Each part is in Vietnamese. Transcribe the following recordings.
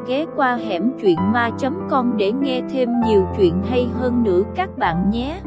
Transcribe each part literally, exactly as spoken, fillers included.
ghé qua hẻm truyện ma chấm com để nghe thêm nhiều chuyện hay hơn nữa các bạn nhé.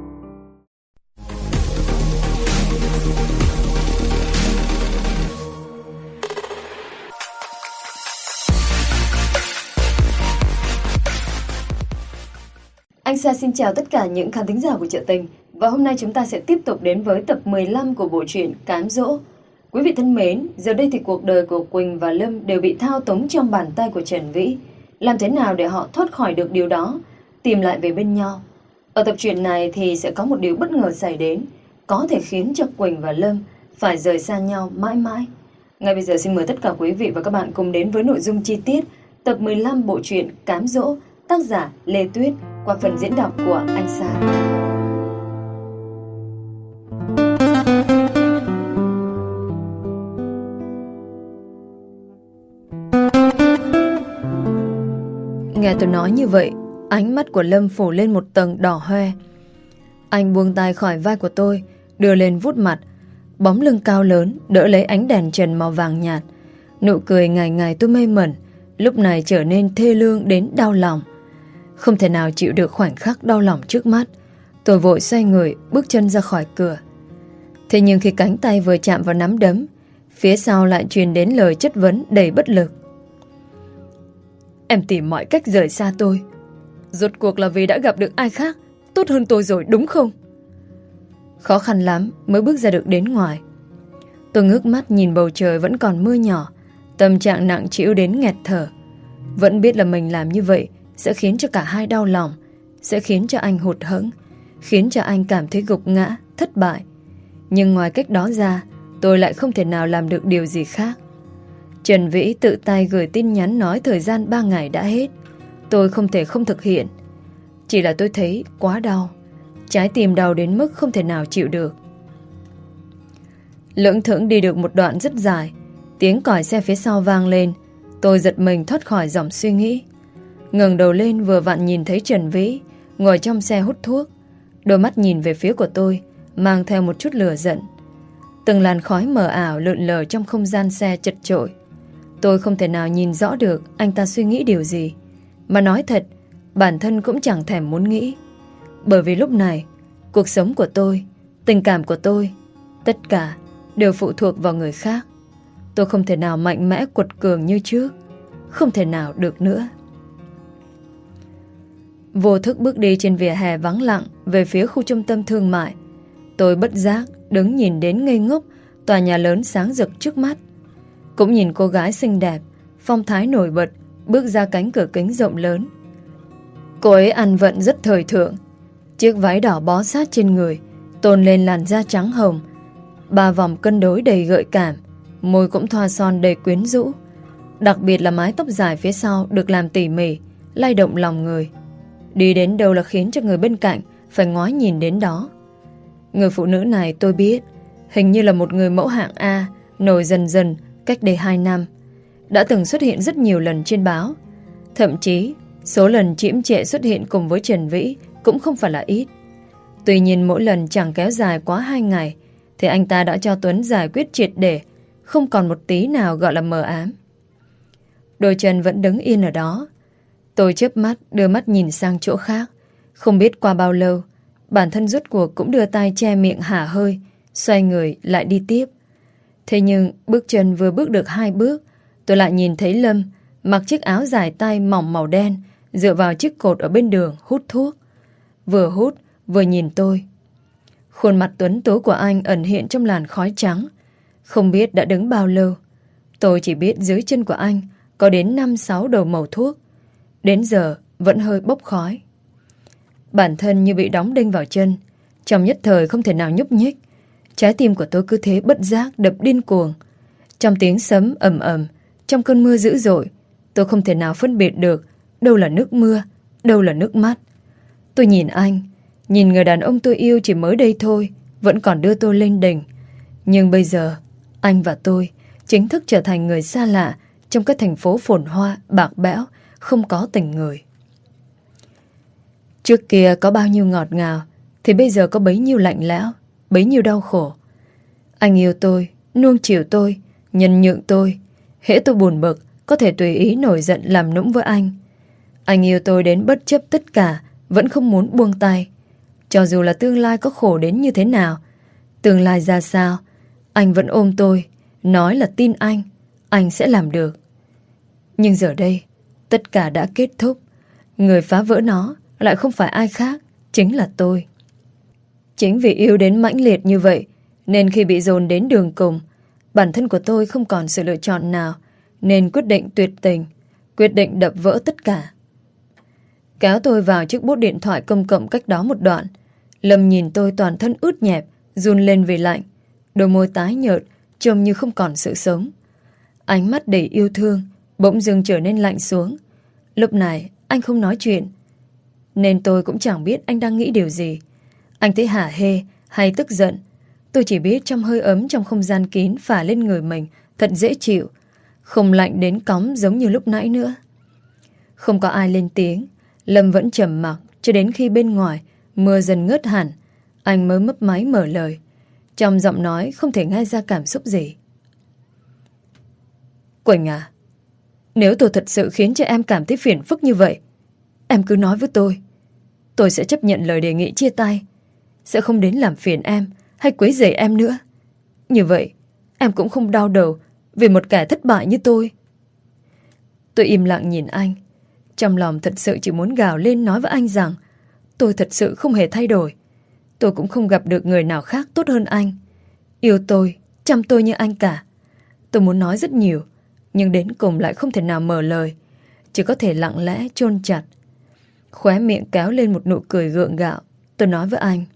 Anh Sa xin chào tất cả những khán thính giả của Chợ Tình. Và hôm nay chúng ta sẽ tiếp tục đến với tập mười lăm của bộ truyện Cám Dỗ. Quý vị thân mến, giờ đây thì cuộc đời của Quỳnh và Lâm đều bị thao túng trong bàn tay của Trần Vĩ. Làm thế nào để họ thoát khỏi được điều đó, tìm lại về bên nhau? Ở tập truyện này thì sẽ có một điều bất ngờ xảy đến, có thể khiến cho Quỳnh và Lâm phải rời xa nhau mãi mãi. Ngay bây giờ xin mời tất cả quý vị và các bạn cùng đến với nội dung chi tiết tập mười lăm bộ truyện Cám Dỗ, tác giả Lê Tuyết, qua phần diễn đọc của anh Sa. Nghe tôi nói như vậy, ánh mắt của Lâm phủ lên một tầng đỏ hoe. Anh buông tay khỏi vai của tôi, đưa lên vuốt mặt. Bóng lưng cao lớn đỡ lấy ánh đèn trần màu vàng nhạt. Nụ cười ngày ngày tôi mê mẩn lúc này trở nên thê lương đến đau lòng. Không thể nào chịu được khoảnh khắc đau lòng trước mắt, tôi vội xoay người bước chân ra khỏi cửa. Thế nhưng khi cánh tay vừa chạm vào nắm đấm, phía sau lại truyền đến lời chất vấn đầy bất lực. Em tìm mọi cách rời xa tôi, rốt cuộc là vì đã gặp được ai khác tốt hơn tôi rồi đúng không? Khó khăn lắm mới bước ra được đến ngoài. Tôi ngước mắt nhìn bầu trời vẫn còn mưa nhỏ, tâm trạng nặng trĩu đến nghẹt thở. Vẫn biết là mình làm như vậy sẽ khiến cho cả hai đau lòng, sẽ khiến cho anh hụt hẫng, khiến cho anh cảm thấy gục ngã, thất bại. Nhưng ngoài cách đó ra, tôi lại không thể nào làm được điều gì khác. Trần Vĩ tự tay gửi tin nhắn nói thời gian ba ngày đã hết. Tôi không thể không thực hiện. Chỉ là tôi thấy quá đau, trái tim đau đến mức không thể nào chịu được. Lững thững đi được một đoạn rất dài, tiếng còi xe phía sau vang lên. Tôi giật mình thoát khỏi dòng suy nghĩ. Ngẩng đầu lên vừa vặn nhìn thấy Trần Vĩ ngồi trong xe hút thuốc. Đôi mắt nhìn về phía của tôi mang theo một chút lửa giận. Từng làn khói mờ ảo lượn lờ trong không gian xe chật chội. Tôi không thể nào nhìn rõ được anh ta suy nghĩ điều gì. Mà nói thật, bản thân cũng chẳng thèm muốn nghĩ. Bởi vì lúc này, cuộc sống của tôi, tình cảm của tôi, tất cả đều phụ thuộc vào người khác. Tôi không thể nào mạnh mẽ quật cường như trước, không thể nào được nữa. Vô thức bước đi trên vỉa hè vắng lặng về phía khu trung tâm thương mại. Tôi bất giác đứng nhìn đến ngây ngốc tòa nhà lớn sáng rực trước mắt. Cũng nhìn cô gái xinh đẹp, phong thái nổi bật bước ra cánh cửa kính rộng lớn. Cô ấy ăn vận rất thời thượng. Chiếc váy đỏ bó sát trên người tôn lên làn da trắng hồng, ba vòng cân đối đầy gợi cảm, môi cũng thoa son đầy quyến rũ. Đặc biệt là mái tóc dài phía sau được làm tỉ mỉ, lay động lòng người. Đi đến đâu là khiến cho người bên cạnh phải ngoái nhìn đến đó. Người phụ nữ này tôi biết, hình như là một người mẫu hạng A, nổi dần dần cách đây hai năm. Đã từng xuất hiện rất nhiều lần trên báo. Thậm chí, số lần chiếm trệ xuất hiện cùng với Trần Vĩ cũng không phải là ít. Tuy nhiên mỗi lần chẳng kéo dài quá hai ngày, thì anh ta đã cho Tuấn giải quyết triệt để, không còn một tí nào gọi là mờ ám. Đôi chân vẫn đứng yên ở đó. Tôi chớp mắt đưa mắt nhìn sang chỗ khác. Không biết qua bao lâu, bản thân rốt cuộc cũng đưa tay che miệng hả hơi, xoay người lại đi tiếp. Thế nhưng bước chân vừa bước được hai bước, tôi lại nhìn thấy Lâm mặc chiếc áo dài tay mỏng màu đen, dựa vào chiếc cột ở bên đường hút thuốc. Vừa hút vừa nhìn tôi. Khuôn mặt tuấn tú của anh ẩn hiện trong làn khói trắng. Không biết đã đứng bao lâu. Tôi chỉ biết dưới chân của anh có đến năm sáu đầu mẩu thuốc. Đến giờ vẫn hơi bốc khói. Bản thân như bị đóng đinh vào chân, trong nhất thời không thể nào nhúc nhích. Trái tim của tôi cứ thế bất giác đập điên cuồng. Trong tiếng sấm ầm ầm, trong cơn mưa dữ dội, tôi không thể nào phân biệt được đâu là nước mưa, đâu là nước mắt. Tôi nhìn anh, nhìn người đàn ông tôi yêu chỉ mới đây thôi, vẫn còn đưa tôi lên đỉnh. Nhưng bây giờ, anh và tôi chính thức trở thành người xa lạ trong cái thành phố phồn hoa, bạc bẽo, không có tình người. Trước kia có bao nhiêu ngọt ngào, thì bây giờ có bấy nhiêu lạnh lẽo, bấy nhiêu đau khổ. Anh yêu tôi, nuông chiều tôi, nhân nhượng tôi. Hễ tôi buồn bực, có thể tùy ý nổi giận làm nũng với anh. Anh yêu tôi đến bất chấp tất cả, vẫn không muốn buông tay. Cho dù là tương lai có khổ đến như thế nào, tương lai ra sao, anh vẫn ôm tôi, nói là tin anh, anh sẽ làm được. Nhưng giờ đây, tất cả đã kết thúc. Người phá vỡ nó lại không phải ai khác, chính là tôi. Chính vì yêu đến mãnh liệt như vậy, nên khi bị dồn đến đường cùng, bản thân của tôi không còn sự lựa chọn nào, nên quyết định tuyệt tình, quyết định đập vỡ tất cả. Kéo tôi vào chiếc bốt điện thoại công cộng cách đó một đoạn. Lâm nhìn tôi toàn thân ướt nhẹp, run lên vì lạnh, đôi môi tái nhợt, trông như không còn sự sống. Ánh mắt đầy yêu thương bỗng dưng trở nên lạnh xuống. Lúc này anh không nói chuyện, nên tôi cũng chẳng biết anh đang nghĩ điều gì. Anh thấy hả hê hay tức giận, tôi chỉ biết trong hơi ấm trong không gian kín phả lên người mình thật dễ chịu, không lạnh đến cóng giống như lúc nãy nữa. Không có ai lên tiếng. Lâm vẫn trầm mặc cho đến khi bên ngoài mưa dần ngớt hẳn, anh mới mấp máy mở lời. Trong giọng nói không thể nghe ra cảm xúc gì. Quỳnh à, nếu tôi thật sự khiến cho em cảm thấy phiền phức như vậy, em cứ nói với tôi. Tôi sẽ chấp nhận lời đề nghị chia tay, sẽ không đến làm phiền em hay quấy rầy em nữa. Như vậy em cũng không đau đầu vì một kẻ thất bại như tôi. Tôi im lặng nhìn anh, trong lòng thật sự chỉ muốn gào lên nói với anh rằng tôi thật sự không hề thay đổi. Tôi cũng không gặp được người nào khác tốt hơn anh, yêu tôi, chăm tôi như anh cả. Tôi muốn nói rất nhiều, nhưng đến cùng lại không thể nào mở lời, chỉ có thể lặng lẽ chôn chặt. Khóe miệng kéo lên một nụ cười gượng gạo. Tôi nói với anh: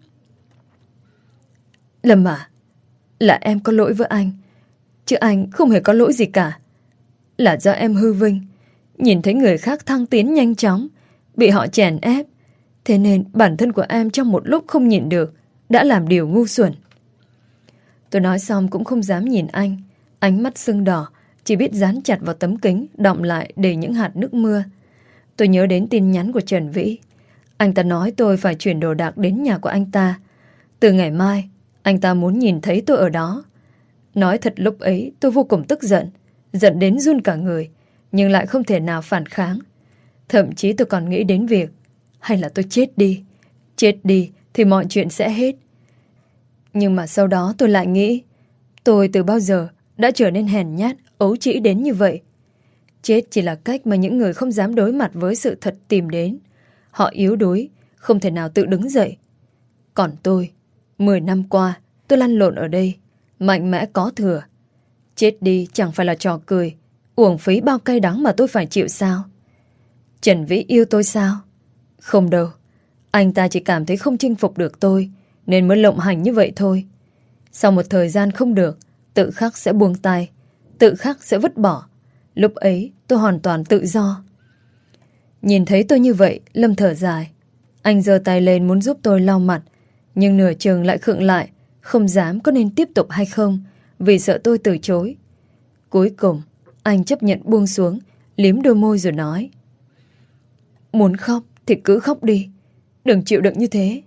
Lâm à, là em có lỗi với anh, chứ anh không hề có lỗi gì cả. Là do em hư vinh, nhìn thấy người khác thăng tiến nhanh chóng, bị họ chèn ép, thế nên bản thân của em trong một lúc không nhịn được, đã làm điều ngu xuẩn. Tôi nói xong cũng không dám nhìn anh. Ánh mắt sưng đỏ, chỉ biết dán chặt vào tấm kính đọng lại đầy những hạt nước mưa. Tôi nhớ đến tin nhắn của Trần Vĩ. Anh ta nói tôi phải chuyển đồ đạc đến nhà của anh ta. Từ ngày mai, anh ta muốn nhìn thấy tôi ở đó. Nói thật lúc ấy tôi vô cùng tức giận, giận đến run cả người, nhưng lại không thể nào phản kháng. Thậm chí tôi còn nghĩ đến việc hay là tôi chết đi. Chết đi thì mọi chuyện sẽ hết. Nhưng mà sau đó tôi lại nghĩ, tôi từ bao giờ đã trở nên hèn nhát, ấu trĩ đến như vậy. Chết chỉ là cách mà những người không dám đối mặt với sự thật tìm đến. Họ yếu đuối, không thể nào tự đứng dậy. Còn tôi, mười năm qua tôi lăn lộn ở đây, mạnh mẽ có thừa. Chết đi chẳng phải là trò cười, uổng phí bao cay đắng mà tôi phải chịu sao? Trần Vĩ yêu tôi sao? Không đâu. Anh ta chỉ cảm thấy không chinh phục được tôi, nên mới lộng hành như vậy thôi. Sau một thời gian không được, tự khắc sẽ buông tay, tự khắc sẽ vứt bỏ. Lúc ấy tôi hoàn toàn tự do. Nhìn thấy tôi như vậy, Lâm thở dài. Anh giơ tay lên muốn giúp tôi lau mặt, nhưng nửa chừng lại khựng lại, không dám có nên tiếp tục hay không, vì sợ tôi từ chối. Cuối cùng anh chấp nhận buông xuống, liếm đôi môi rồi nói: Muốn khóc thì cứ khóc đi, đừng chịu đựng như thế.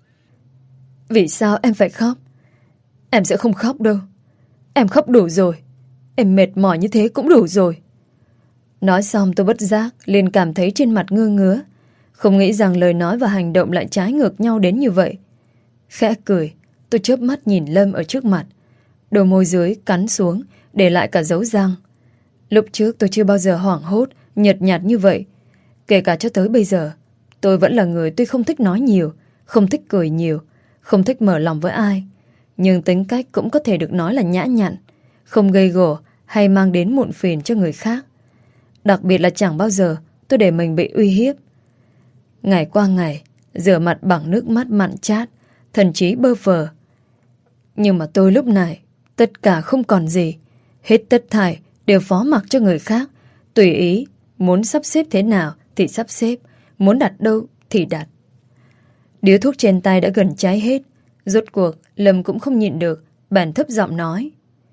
Vì sao em phải khóc? Em sẽ không khóc đâu. Em khóc đủ rồi. Em mệt mỏi như thế cũng đủ rồi. Nói xong tôi bất giác liền cảm thấy trên mặt ngơ ngứa. Không nghĩ rằng lời nói và hành động lại trái ngược nhau đến như vậy. Khẽ cười, tôi chớp mắt nhìn Lâm ở trước mặt. Đôi môi dưới cắn xuống, để lại cả dấu răng. Lúc trước tôi chưa bao giờ hoảng hốt, nhợt nhạt như vậy. Kể cả cho tới bây giờ, tôi vẫn là người tuy không thích nói nhiều, không thích cười nhiều, không thích mở lòng với ai, nhưng tính cách cũng có thể được nói là nhã nhặn, không gây gổ hay mang đến muộn phiền cho người khác. Đặc biệt là chẳng bao giờ tôi để mình bị uy hiếp. Ngày qua ngày, rửa mặt bằng nước mắt mặn chát, thần trí bơ phờ. Nhưng mà tôi lúc này, tất cả không còn gì. Hết tất thảy đều phó mặc cho người khác, tùy ý, muốn sắp xếp thế nào thì sắp xếp, muốn đặt đâu thì đặt. Điếu thuốc trên tay đã gần cháy hết. Rốt cuộc Lâm cũng không nhịn được, bèn thấp giọng nói: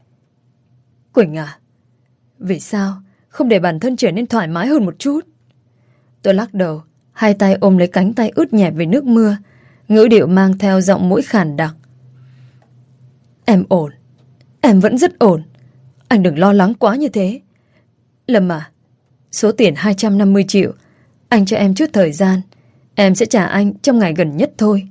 Quỳnh à, vì sao không để bản thân trở nên thoải mái hơn một chút? Tôi lắc đầu, hai tay ôm lấy cánh tay ướt nhẹp vì nước mưa, ngữ điệu mang theo giọng mũi khàn đặc: Em ổn, em vẫn rất ổn. Anh đừng lo lắng quá như thế. Lâm à, số tiền hai trăm năm mươi triệu, anh cho em chút thời gian. Em sẽ trả anh trong ngày gần nhất thôi.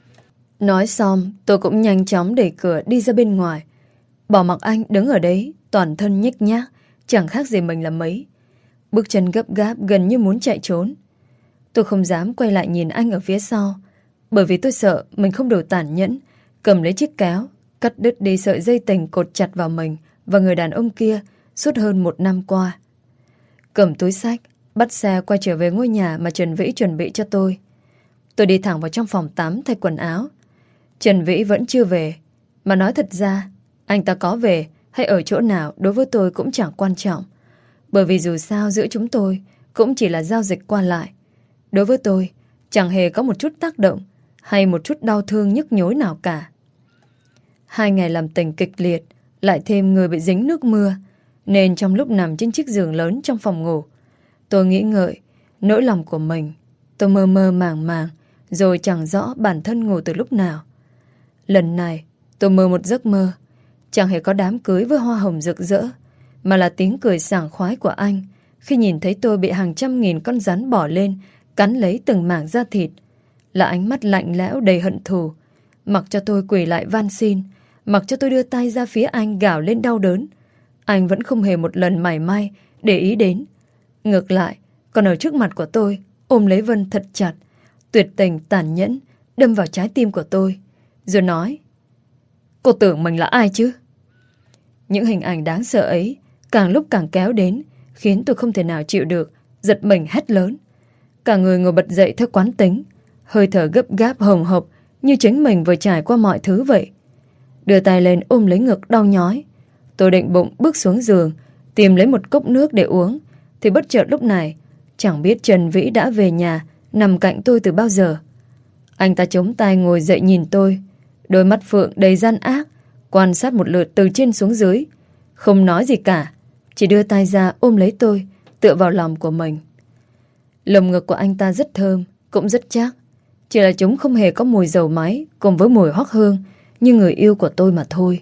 Nói xong, tôi cũng nhanh chóng đẩy cửa đi ra bên ngoài. Bỏ mặc anh đứng ở đấy, toàn thân nhếch nhác, chẳng khác gì mình là mấy. Bước chân gấp gáp gần như muốn chạy trốn. Tôi không dám quay lại nhìn anh ở phía sau, bởi vì tôi sợ mình không đủ tàn nhẫn, cầm lấy chiếc kéo, cắt đứt đi sợi dây tình cột chặt vào mình và người đàn ông kia suốt hơn một năm qua. Cầm túi xách, bắt xe quay trở về ngôi nhà mà Trần Vĩ chuẩn bị cho tôi. Tôi đi thẳng vào trong phòng tắm thay quần áo. Trần Vĩ vẫn chưa về, mà nói thật ra, anh ta có về hay ở chỗ nào đối với tôi cũng chẳng quan trọng. Bởi vì dù sao giữa chúng tôi cũng chỉ là giao dịch qua lại. Đối với tôi, chẳng hề có một chút tác động hay một chút đau thương nhức nhối nào cả. Hai ngày làm tình kịch liệt, lại thêm người bị dính nước mưa, nên trong lúc nằm trên chiếc giường lớn trong phòng ngủ, tôi nghĩ ngợi nỗi lòng của mình. Tôi mơ mơ màng màng, rồi chẳng rõ bản thân ngủ từ lúc nào. Lần này, tôi mơ một giấc mơ, chẳng hề có đám cưới với hoa hồng rực rỡ, mà là tiếng cười sảng khoái của anh khi nhìn thấy tôi bị hàng trăm nghìn con rắn bỏ lên, cắn lấy từng mảng da thịt. Là ánh mắt lạnh lẽo đầy hận thù, mặc cho tôi quỳ lại van xin, mặc cho tôi đưa tay ra phía anh gào lên đau đớn. Anh vẫn không hề một lần mảy may để ý đến. Ngược lại, còn ở trước mặt của tôi, ôm lấy Vân thật chặt, tuyệt tình tàn nhẫn, đâm vào trái tim của tôi, rồi nói: cô tưởng mình là ai chứ? Những hình ảnh đáng sợ ấy càng lúc càng kéo đến, khiến tôi không thể nào chịu được, giật mình hét lớn. Cả người ngồi bật dậy theo quán tính, hơi thở gấp gáp hồng hộc như chính mình vừa trải qua mọi thứ vậy. Đưa tay lên ôm lấy ngực đau nhói. Tôi định bụng bước xuống giường, tìm lấy một cốc nước để uống, thì bất chợt lúc này, chẳng biết Trần Vĩ đã về nhà, nằm cạnh tôi từ bao giờ. Anh ta chống tay ngồi dậy nhìn tôi, đôi mắt phượng đầy gian ác, quan sát một lượt từ trên xuống dưới, không nói gì cả, chỉ đưa tay ra ôm lấy tôi, tựa vào lòng của mình. Lồng ngực của anh ta rất thơm, cũng rất chắc, chỉ là chúng không hề có mùi dầu máy cùng với mùi hoắc hương như người yêu của tôi mà thôi.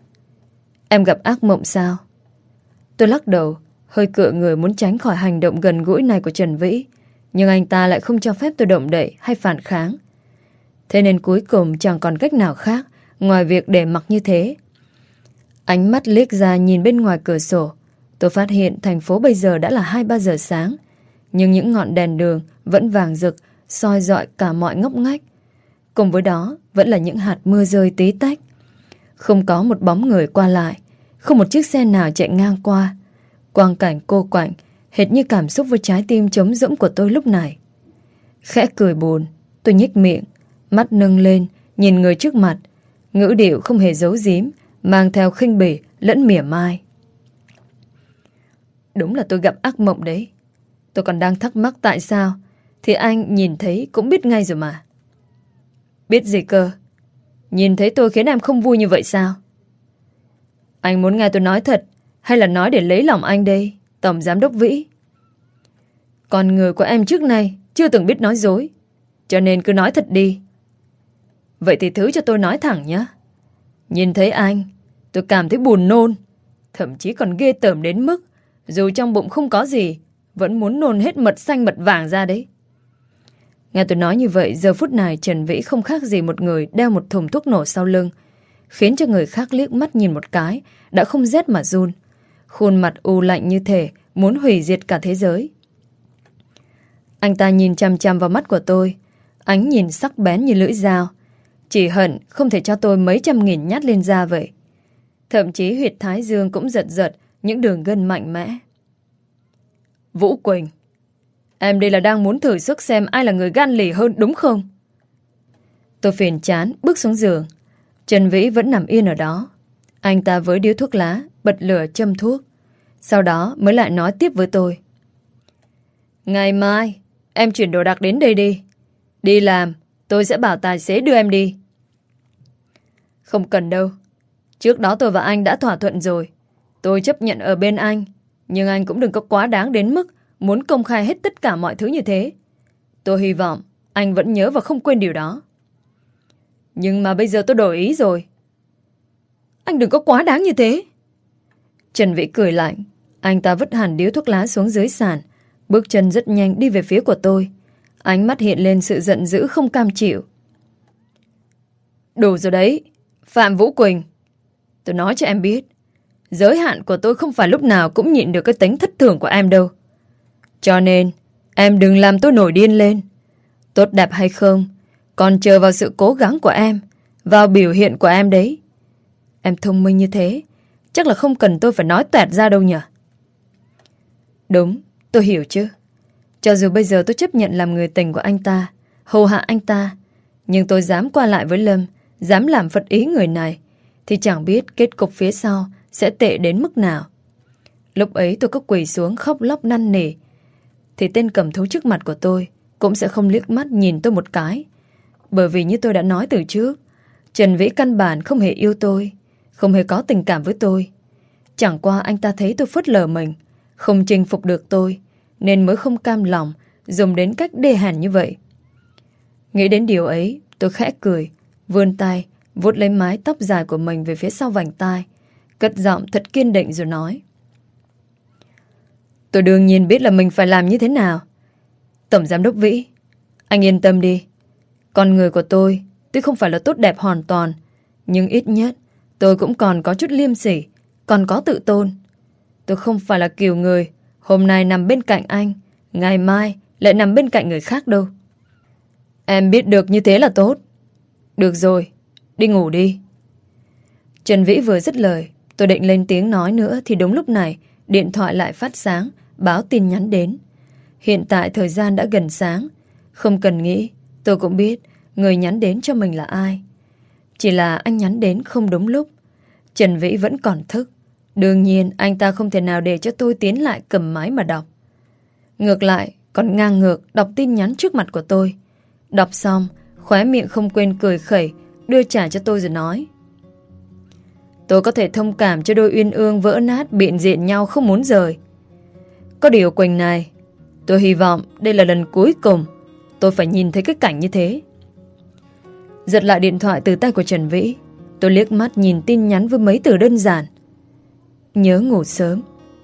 Em gặp ác mộng sao? Tôi lắc đầu, hơi cựa người muốn tránh khỏi hành động gần gũi này của Trần Vĩ, nhưng anh ta lại không cho phép tôi động đậy hay phản kháng. Thế nên cuối cùng chẳng còn cách nào khác ngoài việc để mặc như thế. Ánh mắt liếc ra nhìn bên ngoài cửa sổ, tôi phát hiện thành phố bây giờ đã là hai ba giờ sáng, nhưng những ngọn đèn đường vẫn vàng rực, soi rọi cả mọi ngóc ngách. Cùng với đó vẫn là những hạt mưa rơi tí tách. Không có một bóng người qua lại, không một chiếc xe nào chạy ngang qua. Quang cảnh cô quạnh, hệt như cảm xúc với trái tim trống rỗng của tôi lúc này. Khẽ cười buồn, tôi nhếch miệng, mắt nâng lên, nhìn người trước mặt, ngữ điệu không hề giấu giếm, mang theo khinh bỉ lẫn mỉa mai. Đúng là tôi gặp ác mộng đấy. Tôi còn đang thắc mắc tại sao, thì anh nhìn thấy cũng biết ngay rồi mà. Biết gì cơ? Nhìn thấy tôi khiến em không vui như vậy sao? Anh muốn nghe tôi nói thật, hay là nói để lấy lòng anh đây, Tổng Giám đốc Vĩ? Con người của em trước nay chưa từng biết nói dối, cho nên cứ nói thật đi. Vậy thì thứ cho tôi nói thẳng nhé. Nhìn thấy anh, tôi cảm thấy buồn nôn, thậm chí còn ghê tởm đến mức dù trong bụng không có gì, vẫn muốn nôn hết mật xanh mật vàng ra đấy. Nghe tôi nói như vậy, giờ phút này Trần Vĩ không khác gì một người đeo một thùng thuốc nổ sau lưng, khiến cho người khác liếc mắt nhìn một cái đã không rét mà run. Khuôn mặt u lạnh như thể muốn hủy diệt cả thế giới. Anh ta nhìn chằm chằm vào mắt của tôi, ánh nhìn sắc bén như lưỡi dao, chỉ hận không thể cho tôi mấy trăm nghìn nhát lên da vậy. Thậm chí huyệt thái dương cũng giật giật những đường gân mạnh mẽ. Vũ Quỳnh, em đây là đang muốn thử sức xem ai là người gan lì hơn đúng không? Tôi phiền chán bước xuống giường. Trần Vĩ vẫn nằm yên ở đó. Anh ta với điếu thuốc lá, bật lửa châm thuốc, sau đó mới lại nói tiếp với tôi. Ngày mai em chuyển đồ đạc đến đây đi. Đi làm, tôi sẽ bảo tài xế đưa em đi. Không cần đâu. Trước đó tôi và anh đã thỏa thuận rồi. Tôi chấp nhận ở bên anh, nhưng anh cũng đừng có quá đáng đến mức muốn công khai hết tất cả mọi thứ như thế. Tôi hy vọng anh vẫn nhớ và không quên điều đó. Nhưng mà bây giờ tôi đổi ý rồi. Anh đừng có quá đáng như thế. Trần Vĩ cười lạnh. Anh ta vứt hẳn điếu thuốc lá xuống dưới sàn, bước chân rất nhanh đi về phía của tôi. Ánh mắt hiện lên sự giận dữ không cam chịu. Đủ rồi đấy, Phạm Vũ Quỳnh. Tôi nói cho em biết, giới hạn của tôi không phải lúc nào cũng nhịn được cái tính thất thường của em đâu. Cho nên, em đừng làm tôi nổi điên lên. Tốt đẹp hay không, còn chờ vào sự cố gắng của em, vào biểu hiện của em đấy. Em thông minh như thế, chắc là không cần tôi phải nói toẹt ra đâu nhỉ? Đúng, tôi hiểu chứ. Cho dù bây giờ tôi chấp nhận làm người tình của anh ta, hầu hạ anh ta, nhưng tôi dám qua lại với Lâm, dám làm phật ý người này, thì chẳng biết kết cục phía sau sẽ tệ đến mức nào. Lúc ấy tôi có quỳ xuống khóc lóc năn nỉ, thì tên cầm thú trước mặt của tôi cũng sẽ không liếc mắt nhìn tôi một cái. Bởi vì như tôi đã nói từ trước, Trần Vĩ căn bản không hề yêu tôi, không hề có tình cảm với tôi. Chẳng qua anh ta thấy tôi phớt lờ mình, không chinh phục được tôi, nên mới không cam lòng dùng đến cách đê hèn như vậy. Nghĩ đến điều ấy, tôi khẽ cười, vươn tay vuốt lấy mái tóc dài của mình về phía sau vành tai, cất giọng thật kiên định rồi nói: Tôi đương nhiên biết là mình phải làm như thế nào. Tổng giám đốc Vĩ, anh yên tâm đi. Con người của tôi tuy không phải là tốt đẹp hoàn toàn, nhưng ít nhất tôi cũng còn có chút liêm sỉ, còn có tự tôn. Tôi không phải là kiểu người hôm nay nằm bên cạnh anh, ngày mai lại nằm bên cạnh người khác đâu. Em biết được như thế là tốt. Được rồi, đi ngủ đi. Trần Vĩ vừa dứt lời, tôi định lên tiếng nói nữa thì đúng lúc này điện thoại lại phát sáng, báo tin nhắn đến. Hiện tại thời gian đã gần sáng, không cần nghĩ, tôi cũng biết người nhắn đến cho mình là ai. Chỉ là anh nhắn đến không đúng lúc. Trần Vĩ vẫn còn thức. Đương nhiên anh ta không thể nào để cho tôi tiến lại cầm máy mà đọc. Ngược lại còn ngang ngược đọc tin nhắn trước mặt của tôi. Đọc xong, khóe miệng không quên cười khẩy, đưa trả cho tôi rồi nói: Tôi có thể thông cảm cho đôi uyên ương vỡ nát biện diện nhau không muốn rời. Có điều Quỳnh này, tôi hy vọng đây là lần cuối cùng tôi phải nhìn thấy cái cảnh như thế. Giật lại điện thoại từ tay của Trần Vĩ, tôi liếc mắt nhìn tin nhắn với mấy từ đơn giản: Nhớ ngủ sớm.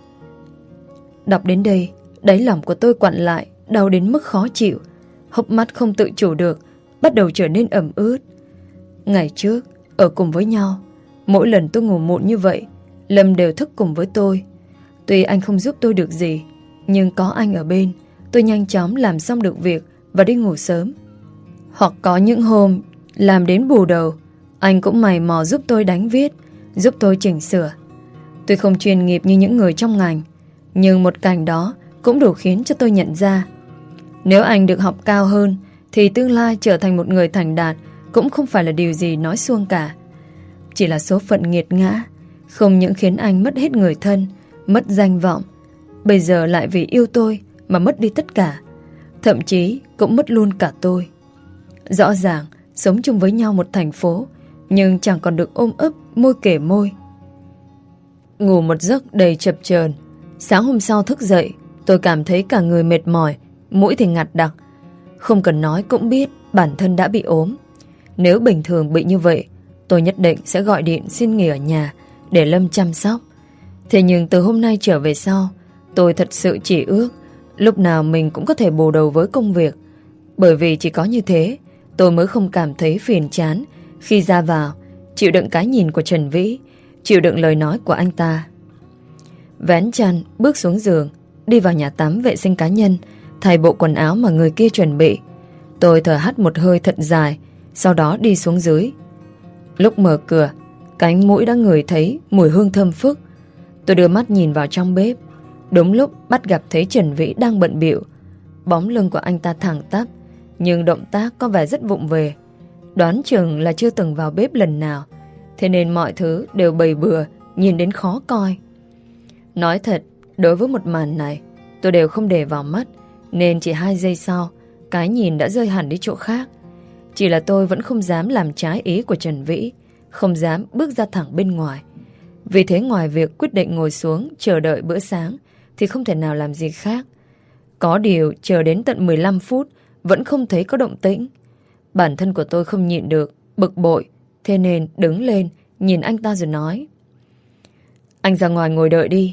Đọc đến đây, đáy lòng của tôi quặn lại, đau đến mức khó chịu. Hốc mắt không tự chủ được, bắt đầu trở nên ẩm ướt. Ngày trước, ở cùng với nhau, mỗi lần tôi ngủ muộn như vậy, Lâm đều thức cùng với tôi. Tuy anh không giúp tôi được gì, nhưng có anh ở bên, tôi nhanh chóng làm xong được việc và đi ngủ sớm. Hoặc có những hôm làm đến bù đầu, anh cũng mày mò giúp tôi đánh viết, giúp tôi chỉnh sửa. Tuy không chuyên nghiệp như những người trong ngành, nhưng một cảnh đó cũng đủ khiến cho tôi nhận ra, nếu anh được học cao hơn thì tương lai trở thành một người thành đạt cũng không phải là điều gì nói suông cả. Chỉ là số phận nghiệt ngã, không những khiến anh mất hết người thân, mất danh vọng, bây giờ lại vì yêu tôi mà mất đi tất cả, thậm chí cũng mất luôn cả tôi. Rõ ràng sống chung với nhau một thành phố, nhưng chẳng còn được ôm ấp môi kề môi. Ngủ một giấc đầy chập chờn. Sáng hôm sau thức dậy, tôi cảm thấy cả người mệt mỏi, mũi thì ngặt đặc. Không cần nói cũng biết bản thân đã bị ốm. Nếu bình thường bị như vậy, tôi nhất định sẽ gọi điện xin nghỉ ở nhà để Lâm chăm sóc. Thế nhưng từ hôm nay trở về sau, tôi thật sự chỉ ước lúc nào mình cũng có thể bù đầu với công việc. Bởi vì chỉ có như thế, tôi mới không cảm thấy phiền chán khi ra vào, chịu đựng cái nhìn của Trần Vĩ, chịu đựng lời nói của anh ta. Vén chăn, bước xuống giường, đi vào nhà tắm vệ sinh cá nhân, thay bộ quần áo mà người kia chuẩn bị. Tôi thở hắt một hơi thật dài, sau đó đi xuống dưới. Lúc mở cửa, cánh mũi đã ngửi thấy mùi hương thơm phức. Tôi đưa mắt nhìn vào trong bếp. Đúng lúc bắt gặp thấy Trần Vĩ đang bận bịu. Bóng lưng của anh ta thẳng tắp, nhưng động tác có vẻ rất vụng về. Đoán chừng là chưa từng vào bếp lần nào, thế nên mọi thứ đều bày bừa, nhìn đến khó coi. Nói thật, đối với một màn này, tôi đều không để vào mắt, nên chỉ hai giây sau, cái nhìn đã rơi hẳn đi chỗ khác. Chỉ là tôi vẫn không dám làm trái ý của Trần Vĩ, không dám bước ra thẳng bên ngoài. Vì thế ngoài việc quyết định ngồi xuống chờ đợi bữa sáng, thì không thể nào làm gì khác. Có điều chờ đến tận mười lăm phút vẫn không thấy có động tĩnh. Bản thân của tôi không nhịn được, bực bội, thế nên đứng lên nhìn anh ta rồi nói: Anh ra ngoài ngồi đợi đi,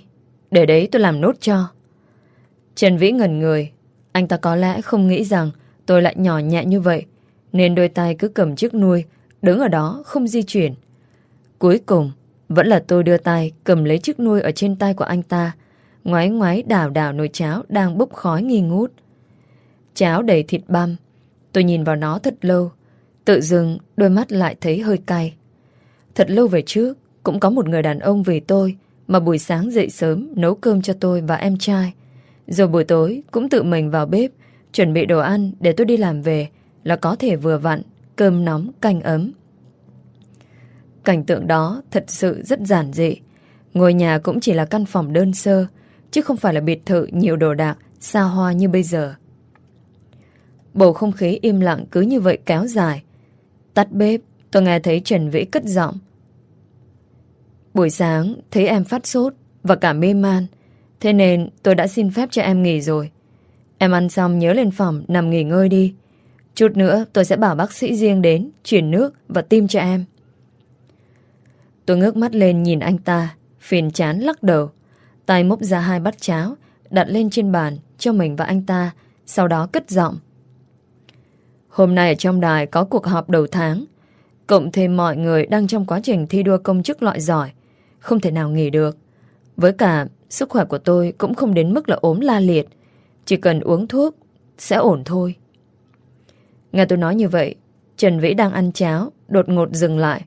Để đấy tôi làm nốt cho. Trần Vĩ ngẩn người. Anh ta có lẽ không nghĩ rằng tôi lại nhỏ nhẹ như vậy, nên đôi tay cứ cầm chiếc nui, đứng ở đó không di chuyển. Cuối cùng vẫn là tôi đưa tay cầm lấy chiếc nui ở trên tay của anh ta, ngoái ngoái đảo đảo nồi cháo đang bốc khói nghi ngút. Cháo đầy thịt băm. Tôi nhìn vào nó thật lâu, tự dưng đôi mắt lại thấy hơi cay. Thật lâu về trước cũng có một người đàn ông vì tôi mà buổi sáng dậy sớm nấu cơm cho tôi và em trai, rồi buổi tối cũng tự mình vào bếp chuẩn bị đồ ăn để tôi đi làm về là có thể vừa vặn, cơm nóng canh ấm. Cảnh tượng đó thật sự rất giản dị. Ngôi nhà cũng chỉ là căn phòng đơn sơ, chứ không phải là biệt thự nhiều đồ đạc xa hoa như bây giờ. Bầu không khí im lặng cứ như vậy kéo dài. Tắt bếp, tôi nghe thấy Trần Vĩ cất giọng. Buổi sáng thấy em phát sốt và cả mê man, thế nên tôi đã xin phép cho em nghỉ rồi. Em ăn xong nhớ lên phòng nằm nghỉ ngơi đi. Chút nữa tôi sẽ bảo bác sĩ riêng đến chuyển nước và tim cho em. Tôi ngước mắt lên nhìn anh ta, phiền chán lắc đầu. Tay múc ra hai bát cháo đặt lên trên bàn cho mình và anh ta, sau đó cất giọng. Hôm nay ở trong đài có cuộc họp đầu tháng, cộng thêm mọi người đang trong quá trình thi đua công chức loại giỏi, không thể nào nghỉ được. Với cả sức khỏe của tôi cũng không đến mức là ốm la liệt, chỉ cần uống thuốc sẽ ổn thôi. Nghe tôi nói như vậy, Trần Vĩ đang ăn cháo đột ngột dừng lại.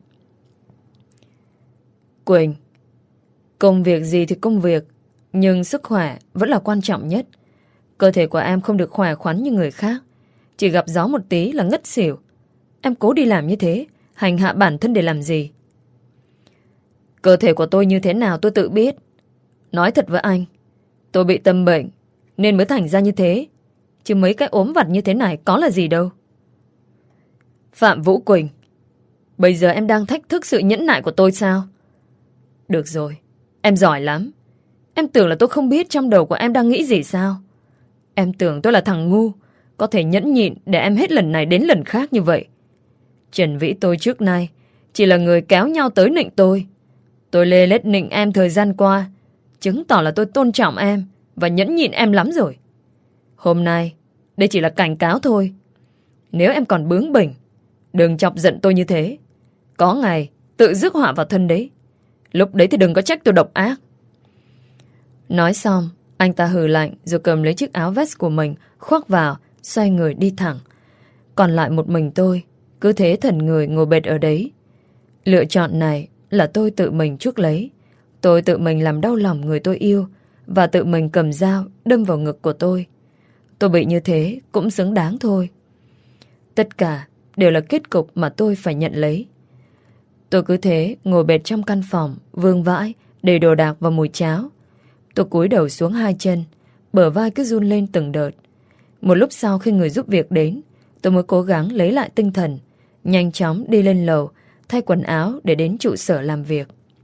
Quỳnh, công việc gì thì công việc, nhưng sức khỏe vẫn là quan trọng nhất. Cơ thể của em không được khỏe khoắn như người khác, chỉ gặp gió một tí là ngất xỉu. Em cố đi làm như thế, hành hạ bản thân để làm gì? Cơ thể của tôi như thế nào tôi tự biết. Nói thật với anh, tôi bị tâm bệnh nên mới thành ra như thế, chứ mấy cái ốm vặt như thế này có là gì đâu. Phạm Vũ Quỳnh, bây giờ em đang thách thức sự nhẫn nại của tôi sao? Được rồi, em giỏi lắm. Em tưởng là tôi không biết trong đầu của em đang nghĩ gì sao? Em tưởng tôi là thằng ngu, có thể nhẫn nhịn để em hết lần này đến lần khác như vậy. Trần Vĩ tôi trước nay chỉ là người kéo nhau tới nịnh tôi. Tôi lê lết nịnh em thời gian qua, chứng tỏ là tôi tôn trọng em và nhẫn nhịn em lắm rồi. Hôm nay, đây chỉ là cảnh cáo thôi. Nếu em còn bướng bỉnh, đừng chọc giận tôi như thế. Có ngày tự rước họa vào thân đấy. Lúc đấy thì đừng có trách tôi độc ác. Nói xong, anh ta hừ lạnh rồi cầm lấy chiếc áo vest của mình khoác vào, xoay người đi thẳng. Còn lại một mình tôi, cứ thế thần người ngồi bệt ở đấy. Lựa chọn này là tôi tự mình chuốc lấy. Tôi tự mình làm đau lòng người tôi yêu và tự mình cầm dao đâm vào ngực của tôi. Tôi bị như thế cũng xứng đáng thôi. Tất cả đều là kết cục mà tôi phải nhận lấy. Tôi cứ thế ngồi bệt trong căn phòng vương vãi đầy đồ đạc và mùi cháo. Tôi cúi đầu xuống hai chân, bờ vai cứ run lên từng đợt. Một lúc sau khi người giúp việc đến, tôi mới cố gắng lấy lại tinh thần, nhanh chóng đi lên lầu, thay quần áo để đến trụ sở làm việc.